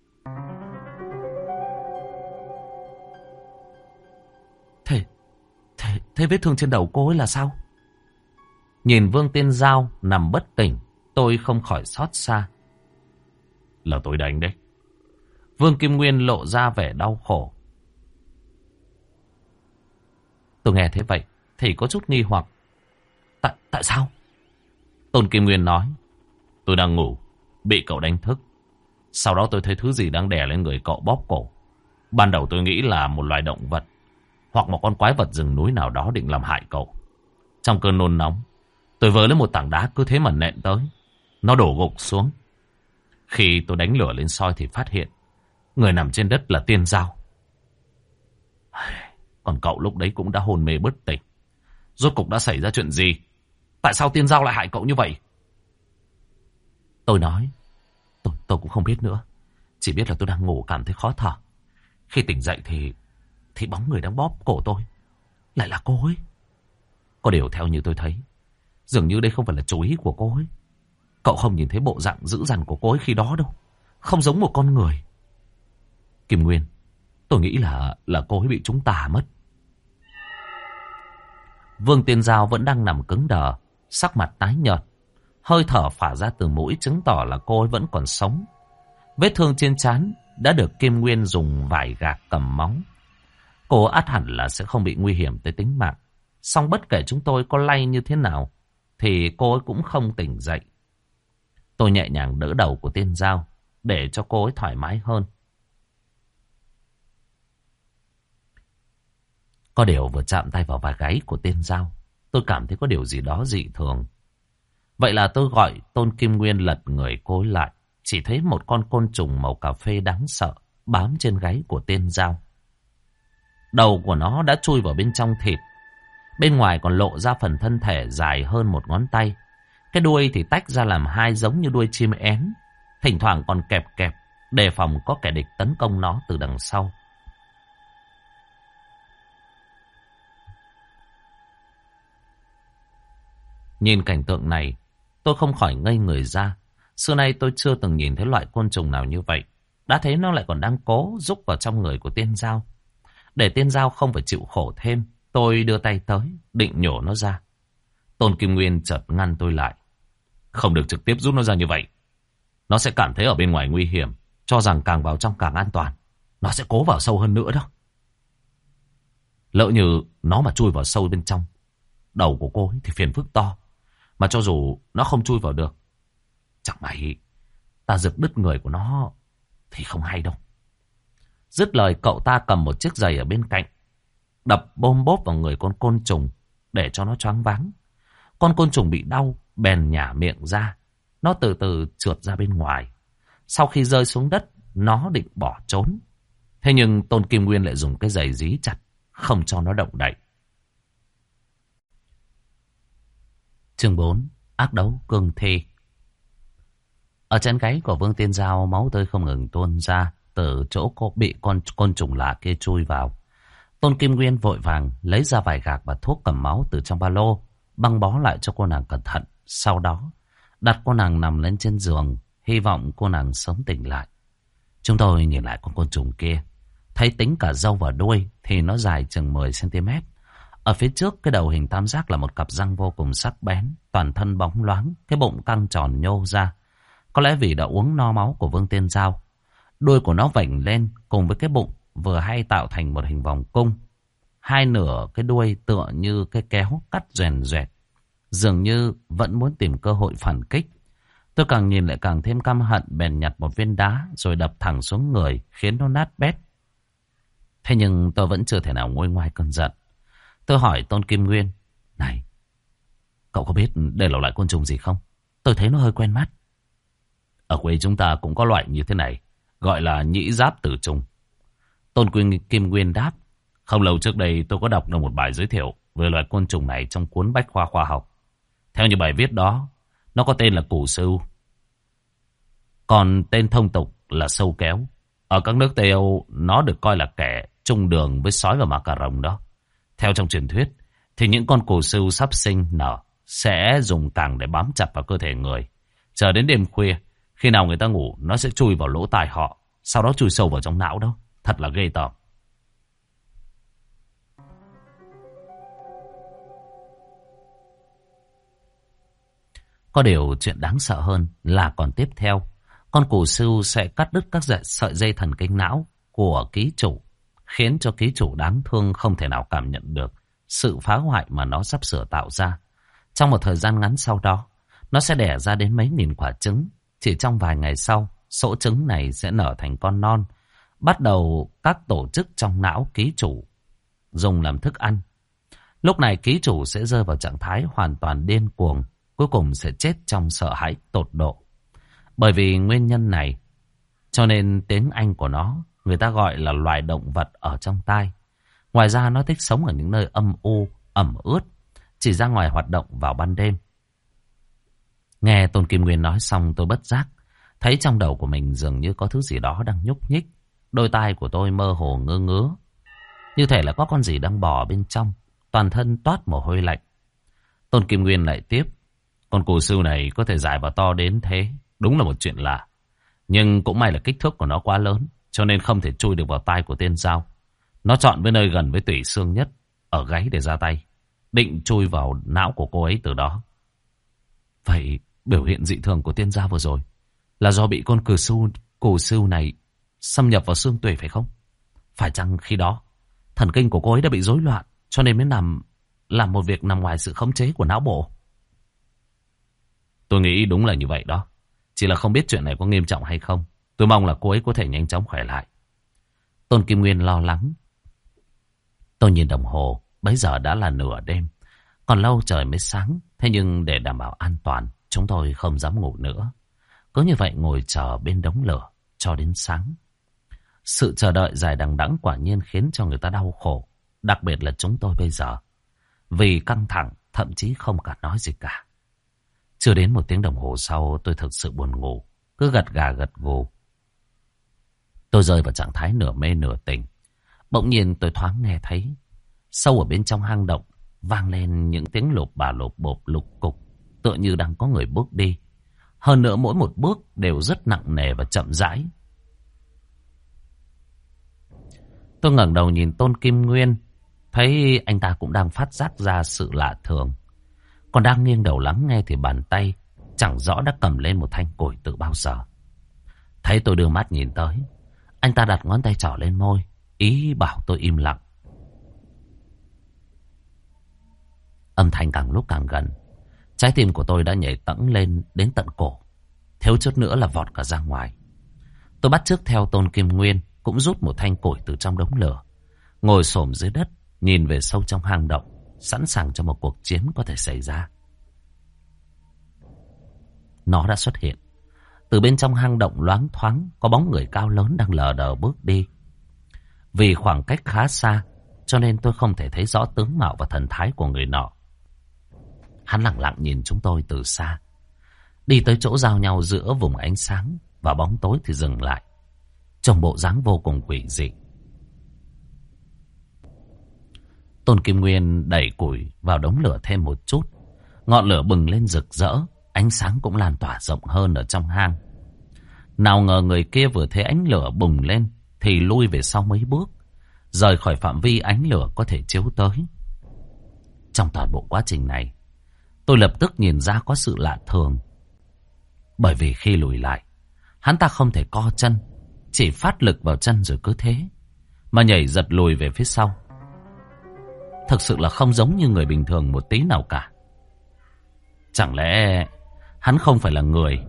Thế, thế, thế vết thương trên đầu cô ấy là sao? Nhìn Vương Tiên Giao nằm bất tỉnh, tôi không khỏi xót xa. Là tôi đánh đấy. Vương Kim Nguyên lộ ra vẻ đau khổ. Tôi nghe thế vậy thì có chút nghi hoặc. Tại, tại sao? Tôn Kim Nguyên nói: tôi đang ngủ, bị cậu đánh thức. Sau đó tôi thấy thứ gì đang đè lên người cậu bóp cổ. Ban đầu tôi nghĩ là một loài động vật hoặc một con quái vật rừng núi nào đó định làm hại cậu. Trong cơn nôn nóng, tôi vớ lấy một tảng đá cứ thế mà nện tới. Nó đổ gục xuống. Khi tôi đánh lửa lên soi thì phát hiện người nằm trên đất là Tiên Giao. Còn cậu lúc đấy cũng đã hôn mê bất tỉnh. Rốt cục đã xảy ra chuyện gì? Tại sao Tiên Giao lại hại cậu như vậy? Tôi nói: Tôi, tôi cũng không biết nữa. Chỉ biết là tôi đang ngủ cảm thấy khó thở. Khi tỉnh dậy thì Thì bóng người đang bóp cổ tôi lại là cô ấy. Có điều theo như tôi thấy, dường như đây không phải là chú ý của cô ấy. Cậu không nhìn thấy bộ dạng dữ dằn của cô ấy khi đó đâu. Không giống một con người. Kim Nguyên, tôi nghĩ là là cô ấy bị chúng tà mất. Vương Tiên Giao vẫn đang nằm cứng đờ, sắc mặt tái nhợt. Hơi thở phả ra từ mũi chứng tỏ là cô ấy vẫn còn sống. Vết thương trên trán đã được Kim Nguyên dùng vải gạc cầm máu. Cô ắt hẳn là sẽ không bị nguy hiểm tới tính mạng. Song bất kể chúng tôi có lay như thế nào thì cô ấy cũng không tỉnh dậy. Tôi nhẹ nhàng đỡ đầu của Tiên Giao để cho cô ấy thoải mái hơn. Có điều vừa chạm tay vào vai gáy của Tiên Giao, tôi cảm thấy có điều gì đó dị thường. Vậy là tôi gọi Tôn Kim Nguyên lật người cô ấy lại. Chỉ thấy một con côn trùng màu cà phê đáng sợ bám trên gáy của Tiên Giao. Đầu của nó đã chui vào bên trong thịt. Bên ngoài còn lộ ra phần thân thể dài hơn một ngón tay. Cái đuôi thì tách ra làm hai giống như đuôi chim én. Thỉnh thoảng còn kẹp kẹp, đề phòng có kẻ địch tấn công nó từ đằng sau. Nhìn cảnh tượng này, tôi không khỏi ngây người ra. Xưa nay tôi chưa từng nhìn thấy loại côn trùng nào như vậy. Đã thấy nó lại còn đang cố rúc vào trong người của Tiên Giao. Để Tiên Giao không phải chịu khổ thêm, tôi đưa tay tới, định nhổ nó ra. Tôn Kim Nguyên chợt ngăn tôi lại. Không được trực tiếp rút nó ra như vậy. Nó sẽ cảm thấy ở bên ngoài nguy hiểm, cho rằng càng vào trong càng an toàn. Nó sẽ cố vào sâu hơn nữa đó. Lỡ như nó mà chui vào sâu bên trong đầu của cô ấy thì phiền phức to. Mà cho dù nó không chui vào được, chẳng may ta giật đứt người của nó thì không hay đâu. Dứt lời, cậu ta cầm một chiếc giày ở bên cạnh, đập bôm bốp vào người con côn trùng để cho nó choáng váng. Con côn trùng bị đau bèn nhả miệng ra. Nó từ từ trượt ra bên ngoài. Sau khi rơi xuống đất, nó định bỏ trốn. Thế nhưng Tôn Kim Nguyên lại dùng cái giày dí chặt, không cho nó động đậy. Chương bốn. Ác đấu cương thi. Ở trên gáy của Vương Tiên Giao, máu tươi không ngừng tuôn ra từ chỗ cô bị con côn trùng lạ kia chui vào. Tôn Kim Nguyên vội vàng lấy ra vài gạc và thuốc cầm máu từ trong ba lô, băng bó lại cho cô nàng cẩn thận. Sau đó đặt cô nàng nằm lên trên giường, hy vọng cô nàng sớm tỉnh lại. Chúng tôi nhìn lại con côn trùng kia, thấy tính cả râu và đuôi thì nó dài chừng mười xăng ti mét. Ở phía trước cái đầu hình tam giác là một cặp răng vô cùng sắc bén, toàn thân bóng loáng, cái bụng căng tròn nhô ra. Có lẽ vì đã uống no máu của Vương Tiên Giao. Đuôi của nó vểnh lên cùng với cái bụng vừa hay tạo thành một hình vòng cung. Hai nửa cái đuôi tựa như cái kéo cắt rèn rẹt, dường như vẫn muốn tìm cơ hội phản kích. Tôi càng nhìn lại càng thêm căm hận, bèn nhặt một viên đá rồi đập thẳng xuống người, khiến nó nát bét. Thế nhưng tôi vẫn chưa thể nào nguôi ngoai cơn giận. Tôi hỏi Tôn Kim Nguyên: "Này, cậu có biết đây là loại côn trùng gì không? Tôi thấy nó hơi quen mắt." "Ở quê chúng ta cũng có loại như thế này, gọi là nhĩ giáp tử trùng." Tôn Kim Nguyên đáp: "Không lâu trước đây tôi có đọc được một bài giới thiệu về loại côn trùng này trong cuốn bách khoa khoa học. Theo như bài viết đó, nó có tên là củ sưu, còn tên thông tục là sâu kéo. Ở các nước Tây Âu, nó được coi là kẻ chung đường với sói và ma cà rồng đó. Theo trong truyền thuyết, thì những con củ sưu sắp sinh nở sẽ dùng càng để bám chặt vào cơ thể người. Chờ đến đêm khuya, khi nào người ta ngủ, nó sẽ chui vào lỗ tai họ, sau đó chui sâu vào trong não đó. Thật là ghê tởm." Có điều chuyện đáng sợ hơn là còn tiếp theo. Con củ sưu sẽ cắt đứt các sợi dây thần kinh não của ký chủ, khiến cho ký chủ đáng thương không thể nào cảm nhận được sự phá hoại mà nó sắp sửa tạo ra. Trong một thời gian ngắn sau đó, nó sẽ đẻ ra đến mấy nghìn quả trứng. Chỉ trong vài ngày sau, số trứng này sẽ nở thành con non, bắt đầu các tổ chức trong não ký chủ dùng làm thức ăn. Lúc này ký chủ sẽ rơi vào trạng thái hoàn toàn điên cuồng, cuối cùng sẽ chết trong sợ hãi tột độ. Bởi vì nguyên nhân này, cho nên tiếng Anh của nó người ta gọi là loài động vật ở trong tai. Ngoài ra nó thích sống ở những nơi âm u, ẩm ướt, chỉ ra ngoài hoạt động vào ban đêm. Nghe Tôn Kim Nguyên nói xong, tôi bất giác thấy trong đầu của mình dường như có thứ gì đó đang nhúc nhích. Đôi tai của tôi mơ hồ ngơ ngứa, như thể là có con gì đang bò bên trong. Toàn thân toát mồ hôi lạnh. Tôn Kim Nguyên lại tiếp: "Con cù sưu này có thể dài và to đến thế, đúng là một chuyện lạ. Nhưng cũng may là kích thước của nó quá lớn, cho nên không thể chui được vào tai của tên dao. Nó chọn với nơi gần với tủy xương nhất, ở gáy để ra tay, định chui vào não của cô ấy từ đó." Vậy biểu hiện dị thường của tiên gia vừa rồi là do bị con cù sưu, cù sưu này xâm nhập vào xương tủy phải không? Phải chăng khi đó thần kinh của cô ấy đã bị rối loạn, cho nên mới làm làm một việc nằm ngoài sự khống chế của não bộ? Tôi nghĩ đúng là như vậy đó. Chỉ là không biết chuyện này có nghiêm trọng hay không. Tôi mong là cô ấy có thể nhanh chóng khỏe lại. Tôn Kim Nguyên lo lắng. Tôi nhìn đồng hồ, bấy giờ đã là nửa đêm, còn lâu trời mới sáng. Thế nhưng để đảm bảo an toàn, chúng tôi không dám ngủ nữa. Cứ như vậy ngồi chờ bên đống lửa cho đến sáng. Sự chờ đợi dài đằng đẵng quả nhiên khiến cho người ta đau khổ. Đặc biệt là chúng tôi bây giờ, vì căng thẳng thậm chí không cả nói gì cả. Chưa đến một tiếng đồng hồ sau, tôi thực sự buồn ngủ, cứ gật gà gật gù. Tôi rơi vào trạng thái nửa mê nửa tỉnh. Bỗng nhiên tôi thoáng nghe thấy sâu ở bên trong hang động vang lên những tiếng lộp bà lộp bộp lục cục, tựa như đang có người bước đi. Hơn nữa mỗi một bước đều rất nặng nề và chậm rãi. Tôi ngẩng đầu nhìn Tôn Kim Nguyên, thấy anh ta cũng đang phát giác ra sự lạ thường. Còn đang nghiêng đầu lắng nghe thì bàn tay chẳng rõ đã cầm lên một thanh củi từ bao giờ. Thấy tôi đưa mắt nhìn tới, anh ta đặt ngón tay trỏ lên môi, ý bảo tôi im lặng. Âm thanh càng lúc càng gần, trái tim của tôi đã nhảy tẫng lên đến tận cổ, thiếu chút nữa là vọt cả ra ngoài. Tôi bắt chước theo Tôn Kim Nguyên, cũng rút một thanh củi từ trong đống lửa, ngồi xổm dưới đất, nhìn về sâu trong hang động, sẵn sàng cho một cuộc chiến có thể xảy ra. Nó đã xuất hiện. Từ bên trong hang động loáng thoáng có bóng người cao lớn đang lờ đờ bước đi. Vì khoảng cách khá xa, cho nên tôi không thể thấy rõ tướng mạo và thần thái của người nọ. Hắn lặng lặng nhìn chúng tôi từ xa, đi tới chỗ giao nhau giữa vùng ánh sáng và bóng tối thì dừng lại, trông bộ dáng vô cùng quỷ dị. Tôn Kim Nguyên đẩy củi vào đống lửa thêm một chút. Ngọn lửa bừng lên rực rỡ, ánh sáng cũng lan tỏa rộng hơn ở trong hang. Nào ngờ người kia vừa thấy ánh lửa bùng lên thì lui về sau mấy bước, rời khỏi phạm vi ánh lửa có thể chiếu tới. Trong toàn bộ quá trình này, tôi lập tức nhìn ra có sự lạ thường. Bởi vì khi lùi lại, hắn ta không thể co chân, chỉ phát lực vào chân rồi cứ thế mà nhảy giật lùi về phía sau. Thực sự là không giống như người bình thường một tí nào cả. Chẳng lẽ hắn không phải là người?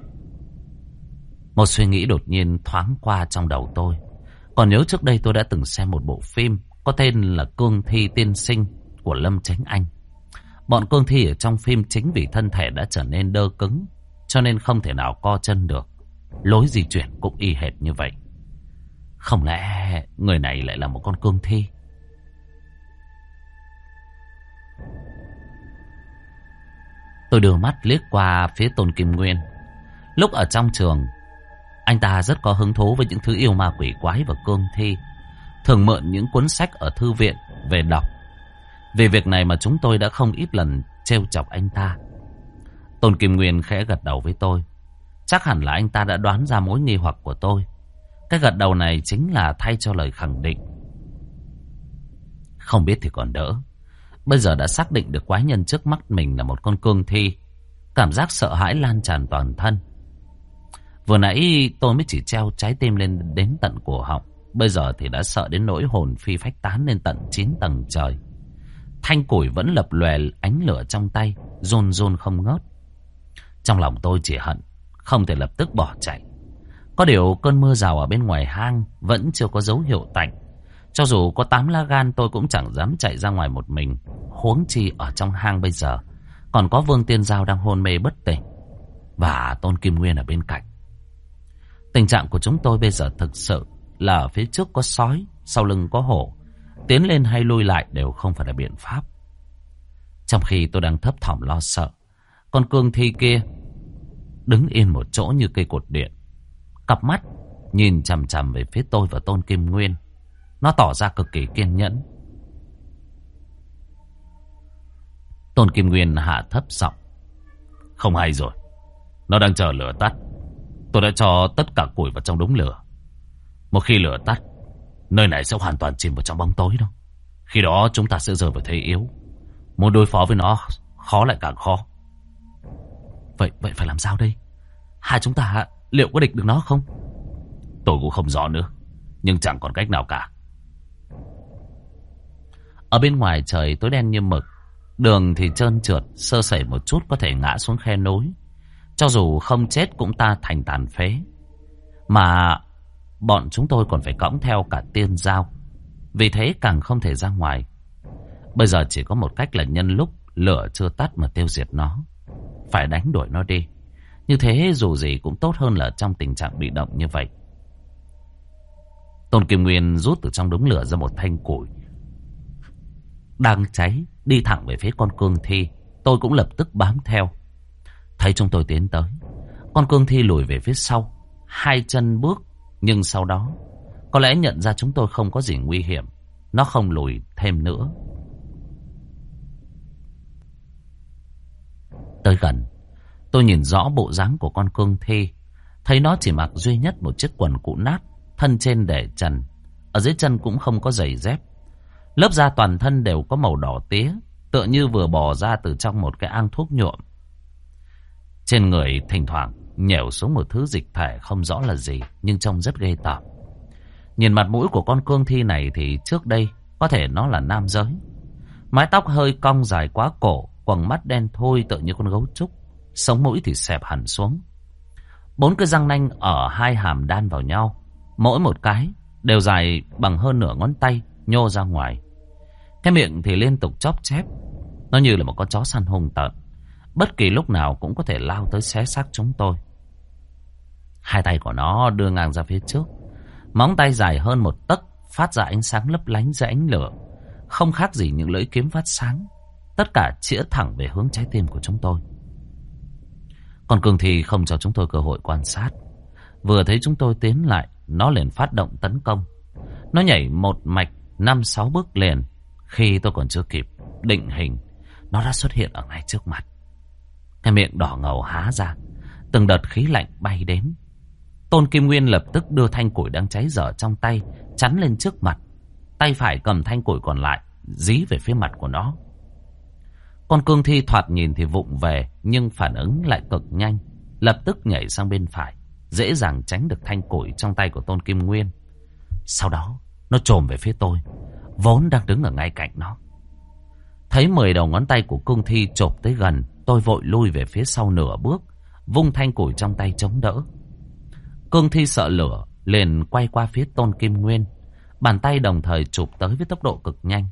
Một suy nghĩ đột nhiên thoáng qua trong đầu tôi. Còn nhớ trước đây tôi đã từng xem một bộ phim có tên là Cương Thi Tiên Sinh của Lâm Chánh Anh. Bọn cương thi ở trong phim chính vì thân thể đã trở nên đơ cứng, cho nên không thể nào co chân được. Lối di chuyển cũng y hệt như vậy. Không lẽ người này lại là một con cương thi? Tôi đưa mắt liếc qua phía Tôn Kim Nguyên. Lúc ở trong trường, anh ta rất có hứng thú với những thứ yêu ma quỷ quái và cương thi, thường mượn những cuốn sách ở thư viện về đọc. Vì việc này mà chúng tôi đã không ít lần trêu chọc anh ta. Tôn Kim Nguyên khẽ gật đầu với tôi. Chắc hẳn là anh ta đã đoán ra mối nghi hoặc của tôi. Cái gật đầu này chính là thay cho lời khẳng định. Không biết thì còn đỡ. Bây giờ đã xác định được quái nhân trước mắt mình là một con cương thi. Cảm giác sợ hãi lan tràn toàn thân. Vừa nãy tôi mới chỉ treo trái tim lên đến tận cổ họng. Bây giờ thì đã sợ đến nỗi hồn phi phách tán lên tận chín tầng trời. Thanh củi vẫn lập lòe ánh lửa trong tay, run run không ngớt. Trong lòng tôi chỉ hận không thể lập tức bỏ chạy. Có điều cơn mưa rào ở bên ngoài hang vẫn chưa có dấu hiệu tạnh. Cho dù có tám lá gan tôi cũng chẳng dám chạy ra ngoài một mình. Huống chi ở trong hang bây giờ còn có Vương Tiên Giao đang hôn mê bất tỉnh, và Tôn Kim Nguyên ở bên cạnh. Tình trạng của chúng tôi bây giờ thực sự là ở phía trước có sói, sau lưng có hổ. Tiến lên hay lui lại đều không phải là biện pháp. Trong khi tôi đang thấp thỏm lo sợ, con cương thi kia đứng yên một chỗ như cây cột điện, cặp mắt nhìn chằm chằm về phía tôi và Tôn Kim Nguyên. Nó tỏ ra cực kỳ kiên nhẫn. Tôn Kim Nguyên hạ thấp giọng. Không hay rồi, nó đang chờ lửa tắt. Tôi đã cho tất cả củi vào trong đống lửa. Một khi lửa tắt, nơi này sẽ hoàn toàn chìm vào trong bóng tối đâu. Khi đó chúng ta sẽ rơi vào thế yếu. Muốn đối phó với nó khó lại càng khó. Vậy vậy phải làm sao đây? Hai chúng ta liệu có địch được nó không? Tôi cũng không rõ nữa, nhưng chẳng còn cách nào cả. Ở bên ngoài trời tối đen như mực. Đường thì trơn trượt, sơ sẩy một chút có thể ngã xuống khe núi. Cho dù không chết cũng ta thành tàn phế. Mà bọn chúng tôi còn phải cõng theo cả Tiên Giao. Vì thế càng không thể ra ngoài. Bây giờ chỉ có một cách là nhân lúc lửa chưa tắt mà tiêu diệt nó. Phải đánh đuổi nó đi. Như thế dù gì cũng tốt hơn là trong tình trạng bị động như vậy. Tôn Kim Nguyên rút từ trong đống lửa ra một thanh củi đang cháy, đi thẳng về phía con cương thi. Tôi cũng lập tức bám theo. Thấy chúng tôi tiến tới, con cương thi lùi về phía sau hai chân bước. Nhưng sau đó có lẽ nhận ra chúng tôi không có gì nguy hiểm, nó không lùi thêm nữa. Tới gần, tôi nhìn rõ bộ dáng của con cương thi. Thấy nó chỉ mặc duy nhất một chiếc quần cũ nát, thân trên để trần, ở dưới chân cũng không có giày dép. Lớp da toàn thân đều có màu đỏ tía, tựa như vừa bò ra từ trong một cái ang thuốc nhuộm. Trên người thỉnh thoảng nhẻo xuống một thứ dịch thể không rõ là gì, nhưng trông rất ghê tởm. Nhìn mặt mũi của con cương thi này thì trước đây có thể nó là nam giới. Mái tóc hơi cong dài quá cổ, quầng mắt đen thui tựa như con gấu trúc, sống mũi thì xẹp hẳn xuống. Bốn cái răng nanh ở hai hàm đan vào nhau, mỗi một cái đều dài bằng hơn nửa ngón tay nhô ra ngoài. Cái miệng thì liên tục chóp chép. Nó như là một con chó săn hung tợn, bất kỳ lúc nào cũng có thể lao tới xé xác chúng tôi. Hai tay của nó đưa ngang ra phía trước, móng tay dài hơn một tấc, phát ra ánh sáng lấp lánh dưới ánh lửa, không khác gì những lưỡi kiếm phát sáng. Tất cả chĩa thẳng về hướng trái tim của chúng tôi. Còn cương thi không cho chúng tôi cơ hội quan sát. Vừa thấy chúng tôi tiến lại, nó liền phát động tấn công. Nó nhảy một mạch năm sáu bước liền. Khi tôi còn chưa kịp định hình, nó đã xuất hiện ở ngay trước mặt. Cái miệng đỏ ngầu há ra, từng đợt khí lạnh bay đến. Tôn Kim Nguyên lập tức đưa thanh củi đang cháy dở trong tay chắn lên trước mặt. Tay phải cầm thanh củi còn lại dí về phía mặt của nó. Con cương thi thoạt nhìn thì vụng về, nhưng phản ứng lại cực nhanh, lập tức nhảy sang bên phải, dễ dàng tránh được thanh củi trong tay của Tôn Kim Nguyên. Sau đó nó chồm về phía tôi, vốn đang đứng ở ngay cạnh nó. Thấy mười đầu ngón tay của cương thi chộp tới gần, tôi vội lui về phía sau nửa bước, vung thanh củi trong tay chống đỡ. Cương thi sợ lửa, liền quay qua phía Tôn Kim Nguyên, bàn tay đồng thời chụp tới với tốc độ cực nhanh.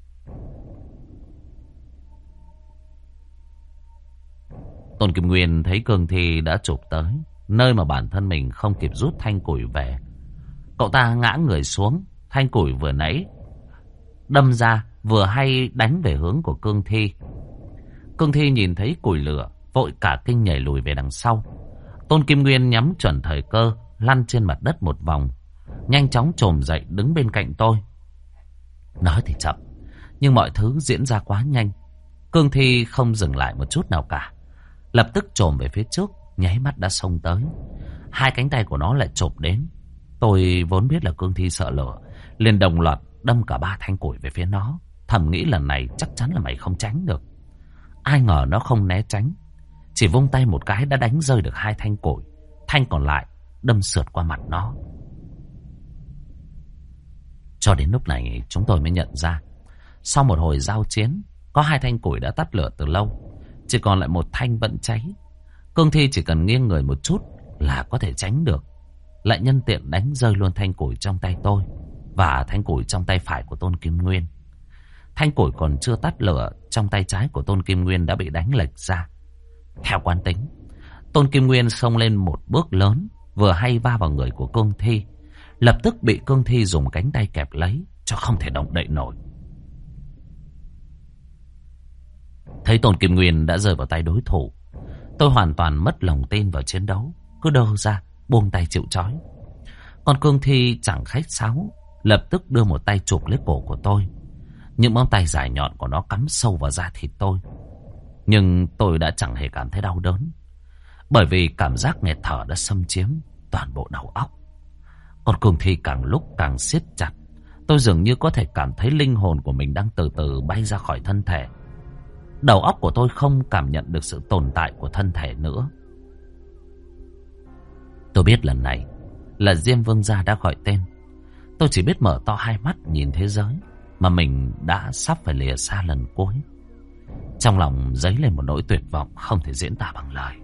Tôn Kim Nguyên thấy cương thi đã chụp tới nơi mà bản thân mình không kịp rút thanh củi về. Cậu ta ngã người xuống, thanh củi vừa nãy đâm ra vừa hay đánh về hướng của cương thi. Cương thi nhìn thấy củi lửa, vội cả kinh nhảy lùi về đằng sau. Tôn Kim Nguyên nhắm chuẩn thời cơ, lăn trên mặt đất một vòng, nhanh chóng chồm dậy đứng bên cạnh tôi. Nói thì chậm, nhưng mọi thứ diễn ra quá nhanh. Cương thi không dừng lại một chút nào cả, lập tức chồm về phía trước, nháy mắt đã xông tới. Hai cánh tay của nó lại chộp đến. Tôi vốn biết là cương thi sợ lửa, liền đồng loạt đâm cả ba thanh củi về phía nó, thầm nghĩ lần này chắc chắn là mày không tránh được. Ai ngờ nó không né tránh, chỉ vung tay một cái đã đánh rơi được hai thanh củi, thanh còn lại đâm sượt qua mặt nó. Cho đến lúc này chúng tôi mới nhận ra, sau một hồi giao chiến, có hai thanh củi đã tắt lửa từ lâu, chỉ còn lại một thanh vẫn cháy. Cương thi chỉ cần nghiêng người một chút là có thể tránh được, lại nhân tiện đánh rơi luôn thanh củi trong tay tôi và thanh củi trong tay phải của Tôn Kim Nguyên. Thanh củi còn chưa tắt lửa trong tay trái của Tôn Kim Nguyên đã bị đánh lệch ra. Theo quán tính, Tôn Kim Nguyên xông lên một bước lớn, vừa hay va vào người của cương thi, lập tức bị cương thi dùng cánh tay kẹp lấy cho không thể động đậy nổi. Thấy Tôn Kim Nguyên đã rơi vào tay đối thủ, tôi hoàn toàn mất lòng tin vào chiến đấu, cứ đơ ra buông tay chịu trói. Còn cương thi chẳng khách sáo, lập tức đưa một tay chụp lấy cổ của tôi. Những móng tay dài nhọn của nó cắm sâu vào da thịt tôi, nhưng tôi đã chẳng hề cảm thấy đau đớn, bởi vì cảm giác nghẹt thở đã xâm chiếm toàn bộ đầu óc. Còn cương thi càng lúc càng siết chặt, tôi dường như có thể cảm thấy linh hồn của mình đang từ từ bay ra khỏi thân thể. Đầu óc của tôi không cảm nhận được sự tồn tại của thân thể nữa. Tôi biết lần này là Diêm Vương gia đã gọi tên. Tôi chỉ biết mở to hai mắt nhìn thế giới mà mình đã sắp phải lìa xa lần cuối. Trong lòng dấy lên một nỗi tuyệt vọng không thể diễn tả bằng lời.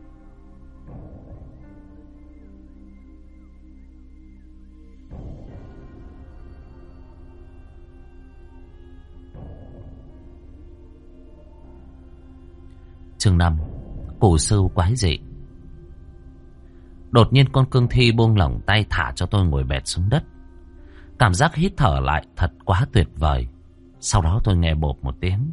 Chương năm. Củ sưu quái dị. Đột nhiên con cương thi buông lỏng tay thả cho tôi ngồi bệt xuống đất. Cảm giác hít thở lại thật quá tuyệt vời. Sau đó tôi nghe bộp một tiếng.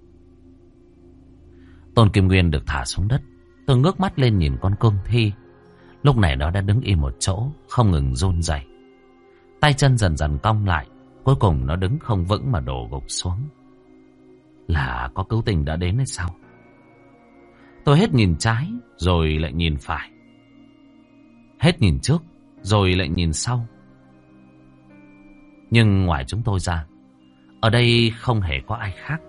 Tôn Kim Nguyên được thả xuống đất. Tôi ngước mắt lên nhìn con cương thi. Lúc này nó đã đứng im một chỗ, không ngừng run rẩy. Tay chân dần dần cong lại. Cuối cùng nó đứng không vững mà đổ gục xuống. Là có cứu tình đã đến hay sao? Tôi hết nhìn trái rồi lại nhìn phải, hết nhìn trước rồi lại nhìn sau. Nhưng ngoài chúng tôi ra, ở đây không hề có ai khác.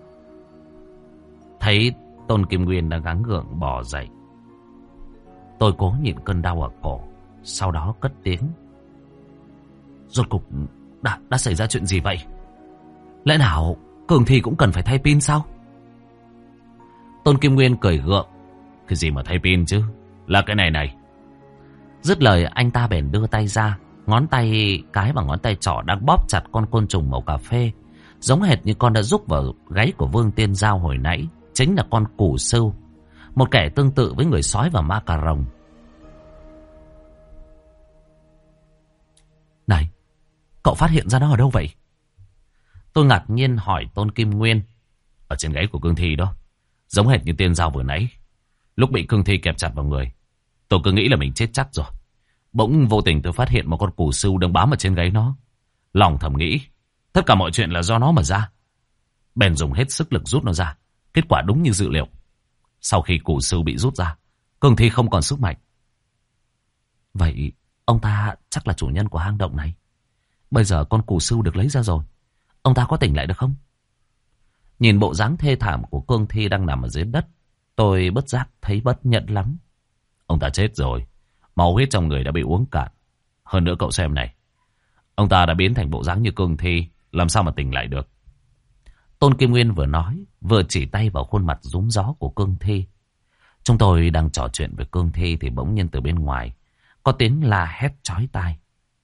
Thấy Tôn Kim Nguyên đang gắng gượng bò dậy, tôi cố nhịn cơn đau ở cổ, sau đó cất tiếng. Rốt cục đã, đã xảy ra chuyện gì vậy? Lẽ nào cường thi cũng cần phải thay pin sao? Tôn Kim Nguyên cười gượng. Cái gì mà thay pin chứ? Là cái này này. Dứt lời anh ta bèn đưa tay ra. Ngón tay cái và ngón tay trỏ đang bóp chặt con côn trùng màu cà phê, giống hệt như con đã rúc vào gáy của Vương Tiên Giao hồi nãy. Chính là con củ sưu, một kẻ tương tự với người sói và ma cà rồng. Này, cậu phát hiện ra nó ở đâu vậy? Tôi ngạc nhiên hỏi Tôn Kim Nguyên. Ở trên gáy của cương thi đó, giống hệt như Tiên Giao vừa nãy. Lúc bị cương thi kẹp chặt vào người, tôi cứ nghĩ là mình chết chắc rồi. Bỗng vô tình tôi phát hiện một con củ sưu đang bám ở trên gáy nó. Lòng thầm nghĩ tất cả mọi chuyện là do nó mà ra. Bèn dùng hết sức lực rút nó ra. Kết quả đúng như dự liệu. Sau khi củ sưu bị rút ra, cương thi không còn sức mạnh. Vậy ông ta chắc là chủ nhân của hang động này. Bây giờ con củ sưu được lấy ra rồi, ông ta có tỉnh lại được không? Nhìn bộ dáng thê thảm của cương thi đang nằm ở dưới đất, tôi bất giác thấy bất nhẫn lắm. Ông ta chết rồi. Máu huyết trong người đã bị uống cạn. Hơn nữa cậu xem này, ông ta đã biến thành bộ dáng như cương thi, làm sao mà tỉnh lại được. Tôn Kim Nguyên vừa nói, vừa chỉ tay vào khuôn mặt rúm gió của cương thi. Chúng tôi đang trò chuyện về cương thi thì bỗng nhiên từ bên ngoài có tiếng la hét chói tai.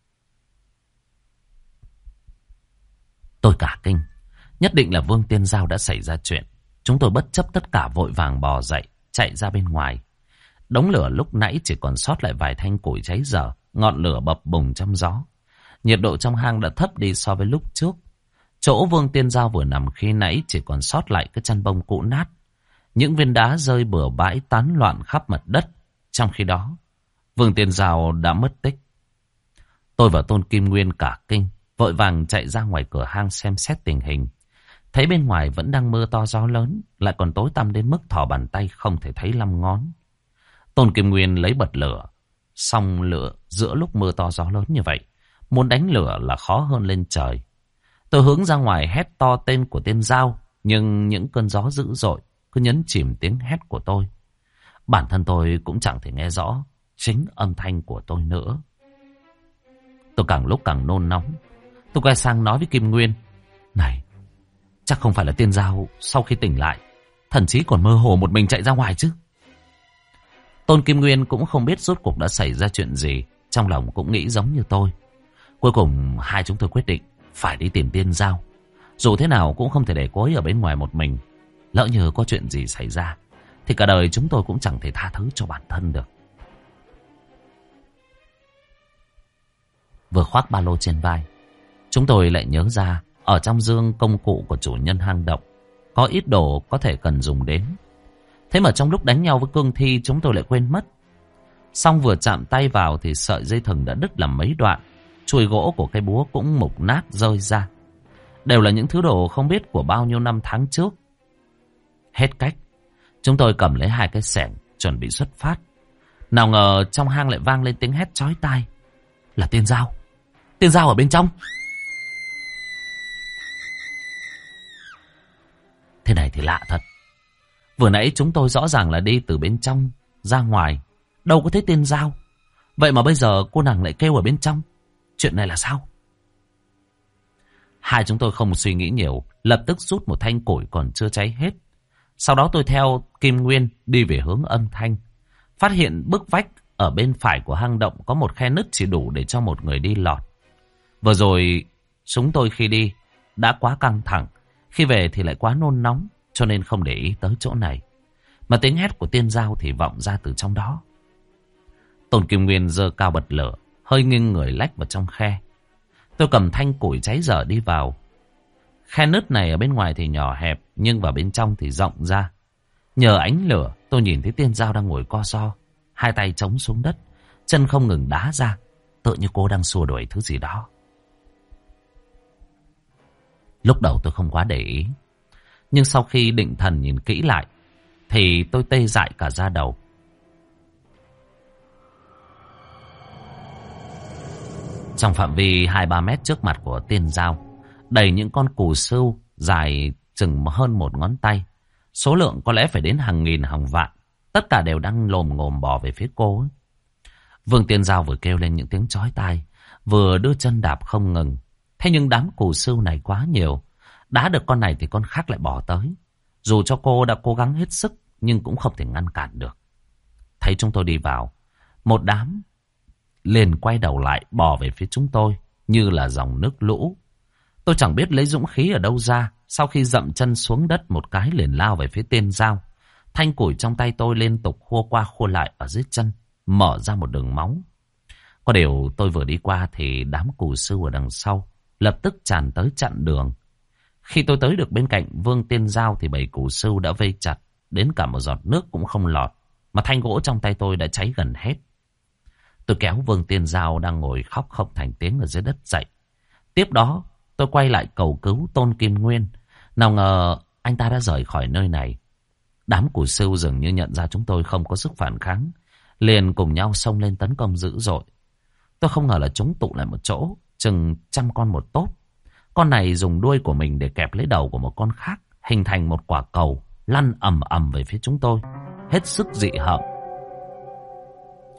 Tôi cả kinh, nhất định là Vương Tiên Giao đã xảy ra chuyện. Chúng tôi bất chấp tất cả vội vàng bò dậy, chạy ra bên ngoài. Đống lửa lúc nãy chỉ còn sót lại vài thanh củi cháy dở, ngọn lửa bập bùng trong gió. Nhiệt độ trong hang đã thấp đi so với lúc trước. Chỗ Vương Tiên Giao vừa nằm khi nãy chỉ còn sót lại cái chăn bông cũ nát. Những viên đá rơi bừa bãi tán loạn khắp mặt đất. Trong khi đó, Vương Tiên Giao đã mất tích. Tôi và Tôn Kim Nguyên cả kinh, vội vàng chạy ra ngoài cửa hang xem xét tình hình. Thấy bên ngoài vẫn đang mưa to gió lớn, lại còn tối tăm đến mức thò bàn tay không thể thấy năm ngón. Tôn Kim Nguyên lấy bật lửa, xong lửa giữa lúc mưa to gió lớn như vậy, muốn đánh lửa là khó hơn lên trời. Tôi hướng ra ngoài hét to tên của tên Giao, nhưng những cơn gió dữ dội cứ nhấn chìm tiếng hét của tôi. Bản thân tôi cũng chẳng thể nghe rõ chính âm thanh của tôi nữa. Tôi càng lúc càng nôn nóng. Tôi quay sang nói với Kim Nguyên, này, chắc không phải là tên Giao sau khi tỉnh lại thậm chí còn mơ hồ một mình chạy ra ngoài chứ. Tôn Kim Nguyên cũng không biết rốt cuộc đã xảy ra chuyện gì, trong lòng cũng nghĩ giống như tôi. Cuối cùng hai chúng tôi quyết định phải đi tìm tên Giao. Dù thế nào cũng không thể để cô ấy ở bên ngoài một mình. Lỡ như có chuyện gì xảy ra thì cả đời chúng tôi cũng chẳng thể tha thứ cho bản thân được. Vừa khoác ba lô trên vai, chúng tôi lại nhớ ra ở trong dương công cụ của chủ nhân hang động có ít đồ có thể cần dùng đến. Thế mà trong lúc đánh nhau với cương thi chúng tôi lại quên mất. Xong vừa chạm tay vào thì sợi dây thừng đã đứt làm mấy đoạn. Chuôi gỗ của cây búa cũng mục nát rơi ra. Đều là những thứ đồ không biết của bao nhiêu năm tháng trước. Hết cách, chúng tôi cầm lấy hai cái xẻng chuẩn bị xuất phát. Nào ngờ trong hang lại vang lên tiếng hét chói tai. Là tên Giao. Tên Giao ở bên trong. Thế này thì lạ thật. Vừa nãy chúng tôi rõ ràng là đi từ bên trong ra ngoài, đâu có thấy tên Giao. Vậy mà bây giờ cô nàng lại kêu ở bên trong. Chuyện này là sao? Hai chúng tôi không suy nghĩ nhiều, lập tức rút một thanh củi còn chưa cháy hết. Sau đó tôi theo Kim Nguyên đi về hướng âm thanh. Phát hiện bức vách ở bên phải của hang động có một khe nứt chỉ đủ để cho một người đi lọt. Vừa rồi chúng tôi khi đi đã quá căng thẳng, khi về thì lại quá nôn nóng, cho nên không để ý tới chỗ này. Mà tiếng hét của tên Giao thì vọng ra từ trong đó. Tôn Kim Nguyên giơ cao bật lửa, hơi nghiêng người lách vào trong khe. Tôi cầm thanh củi cháy dở đi vào. Khe nứt này ở bên ngoài thì nhỏ hẹp, nhưng vào bên trong thì rộng ra. Nhờ ánh lửa tôi nhìn thấy tên Giao đang ngồi co ro, hai tay chống xuống đất, chân không ngừng đá ra, tựa như cô đang xua đuổi thứ gì đó. Lúc đầu tôi không quá để ý, nhưng sau khi định thần nhìn kỹ lại thì tôi tê dại cả da đầu. Trong phạm vi hai ba mét trước mặt của tên Giao đầy những con cù sưu dài chừng hơn một ngón tay. Số lượng có lẽ phải đến hàng nghìn hàng vạn. Tất cả đều đang lồm ngồm bò về phía cô ấy. Vương Tiên Giao vừa kêu lên những tiếng chói tai, vừa đưa chân đạp không ngừng. Thế nhưng đám cù sưu này quá nhiều, đá được con này thì con khác lại bỏ tới. Dù cho cô đã cố gắng hết sức nhưng cũng không thể ngăn cản được. Thấy chúng tôi đi vào, một đám liền quay đầu lại bò về phía chúng tôi như là dòng nước lũ. Tôi chẳng biết lấy dũng khí ở đâu ra, sau khi dậm chân xuống đất một cái liền lao về phía tên Giao. Thanh củi trong tay tôi liên tục khua qua khua lại ở dưới chân, mở ra một đường máu. Có điều tôi vừa đi qua thì đám cù sưu ở đằng sau lập tức tràn tới chặn đường. Khi tôi tới được bên cạnh Vương Tiên Giao thì bầy cù sưu đã vây chặt, đến cả một giọt nước cũng không lọt, mà thanh gỗ trong tay tôi đã cháy gần hết. Tôi kéo Vương Tiên Giao đang ngồi khóc không thành tiếng ở dưới đất dậy. Tiếp đó tôi quay lại cầu cứu Tôn Kim Nguyên. Nào ngờ anh ta đã rời khỏi nơi này. Đám cù sưu dường như nhận ra chúng tôi không có sức phản kháng, liền cùng nhau xông lên tấn công dữ dội. Tôi không ngờ là chúng tụ lại một chỗ, chừng trăm con một tốp. Con này dùng đuôi của mình để kẹp lấy đầu của một con khác, hình thành một quả cầu lăn ầm ầm về phía chúng tôi, hết sức dị hợm.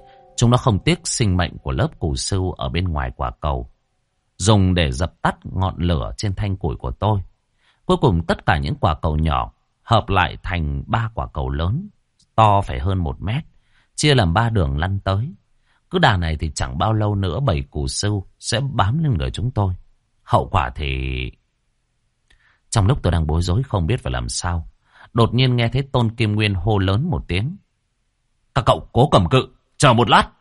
Chúng nó không tiếc sinh mệnh của lớp củ sưu ở bên ngoài quả cầu, dùng để dập tắt ngọn lửa trên thanh củi của tôi. Cuối cùng tất cả những quả cầu nhỏ hợp lại thành ba quả cầu lớn, to phải hơn một mét, chia làm ba đường lăn tới. Cứ đà này thì chẳng bao lâu nữa bầy củ sưu sẽ bám lên người chúng tôi. Hậu quả thì... Trong lúc tôi đang bối rối không biết phải làm sao, đột nhiên nghe thấy Tôn Kim Nguyên hô lớn một tiếng. Các cậu cố cầm cự, chờ một lát.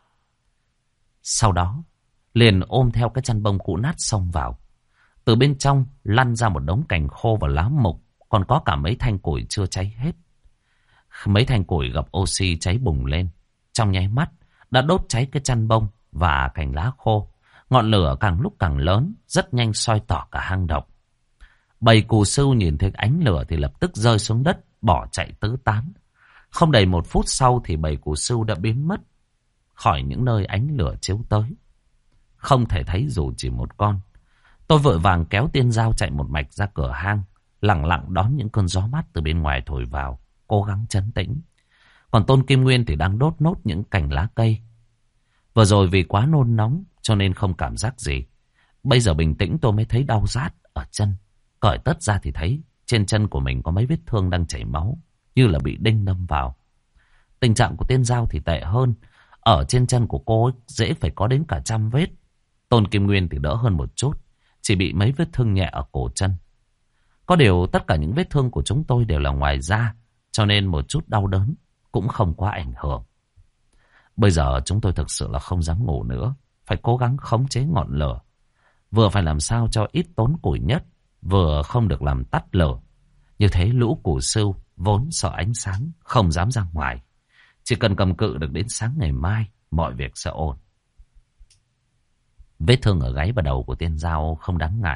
Sau đó, liền ôm theo cái chăn bông cũ nát xông vào. Từ bên trong lăn ra một đống cành khô và lá mục, còn có cả mấy thanh củi chưa cháy hết. Mấy thanh củi gặp oxy cháy bùng lên. Trong nháy mắt, đã đốt cháy cái chăn bông và cành lá khô. Ngọn lửa càng lúc càng lớn, rất nhanh soi tỏ cả hang động. Bầy cù sưu nhìn thấy ánh lửa thì lập tức rơi xuống đất, bỏ chạy tứ tán. Không đầy một phút sau thì bầy cù sưu đã biến mất khỏi những nơi ánh lửa chiếu tới. Không thể thấy dù chỉ một con. Tôi vội vàng kéo Tiên Dao chạy một mạch ra cửa hang, lặng lặng đón những cơn gió mát từ bên ngoài thổi vào, cố gắng trấn tĩnh. Còn Tôn Kim Nguyên thì đang đốt nốt những cành lá cây. Vừa rồi vì quá nôn nóng cho nên không cảm giác gì. Bây giờ bình tĩnh tôi mới thấy đau rát ở chân. Cởi tất ra thì thấy trên chân của mình có mấy vết thương đang chảy máu, như là bị đinh đâm vào. Tình trạng của Tiên Dao thì tệ hơn. Ở trên chân của cô ấy dễ phải có đến cả trăm vết. Tôn Kim Nguyên thì đỡ hơn một chút, chỉ bị mấy vết thương nhẹ ở cổ chân. Có điều tất cả những vết thương của chúng tôi đều là ngoài da, cho nên một chút đau đớn cũng không quá ảnh hưởng. Bây giờ chúng tôi thực sự là không dám ngủ nữa, phải cố gắng khống chế ngọn lửa. Vừa phải làm sao cho ít tốn củi nhất, vừa không được làm tắt lửa. Như thế lũ củ sưu vốn sợ ánh sáng, không dám ra ngoài. Chỉ cần cầm cự được đến sáng ngày mai, mọi việc sẽ ổn. Vết thương ở gáy và đầu của Tiên Dao không đáng ngại.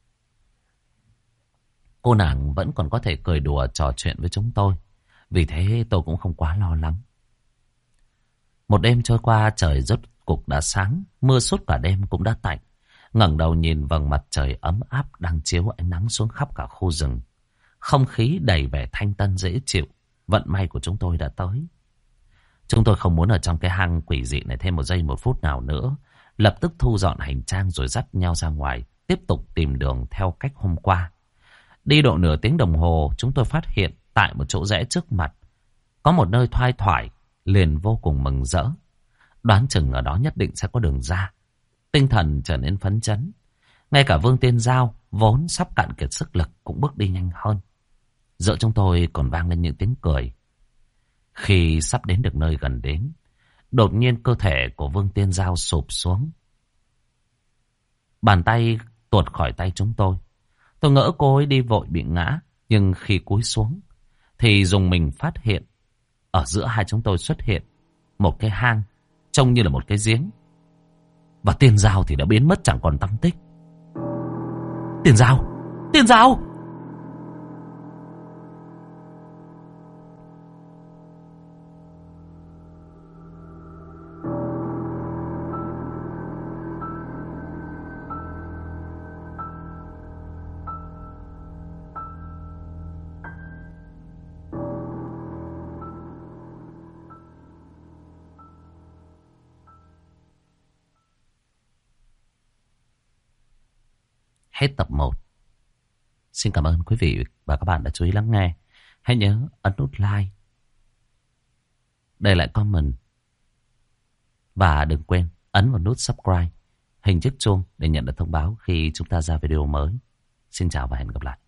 Cô nàng vẫn còn có thể cười đùa trò chuyện với chúng tôi. Vì thế tôi cũng không quá lo lắng. Một đêm trôi qua, trời rốt cục đã sáng. Mưa suốt cả đêm cũng đã tạnh. Ngẩng đầu nhìn vầng mặt trời ấm áp đang chiếu ánh nắng xuống khắp cả khu rừng. Không khí đầy vẻ thanh tân dễ chịu. Vận may của chúng tôi đã tới. Chúng tôi không muốn ở trong cái hang quỷ dị này thêm một giây một phút nào nữa. Lập tức thu dọn hành trang rồi dắt nhau ra ngoài, tiếp tục tìm đường theo cách hôm qua. Đi độ nửa tiếng đồng hồ, chúng tôi phát hiện tại một chỗ rẽ trước mặt có một nơi thoai thoải, liền vô cùng mừng rỡ. Đoán chừng ở đó nhất định sẽ có đường ra. Tinh thần trở nên phấn chấn. Ngay cả Vương Tiên Dao vốn sắp cạn kiệt sức lực cũng bước đi nhanh hơn. Giữa chúng tôi còn vang lên những tiếng cười. Khi sắp đến được nơi gần đến, đột nhiên cơ thể của Vương Tiên Dao sụp xuống. Bàn tay tuột khỏi tay chúng tôi. Tôi ngỡ cô ấy đi vội bị ngã, nhưng khi cúi xuống thì dùng mình phát hiện ở giữa hai chúng tôi xuất hiện một cái hang trông như là một cái giếng. Và Tiên Dao thì đã biến mất chẳng còn tăm tích. Tiên Dao! Tiên Dao! Hết tập một. Xin cảm ơn quý vị và các bạn đã chú ý lắng nghe. Hãy nhớ ấn nút like, để lại comment và đừng quên ấn vào nút subscribe, hình chiếc chuông để nhận được thông báo khi chúng ta ra video mới. Xin chào và hẹn gặp lại.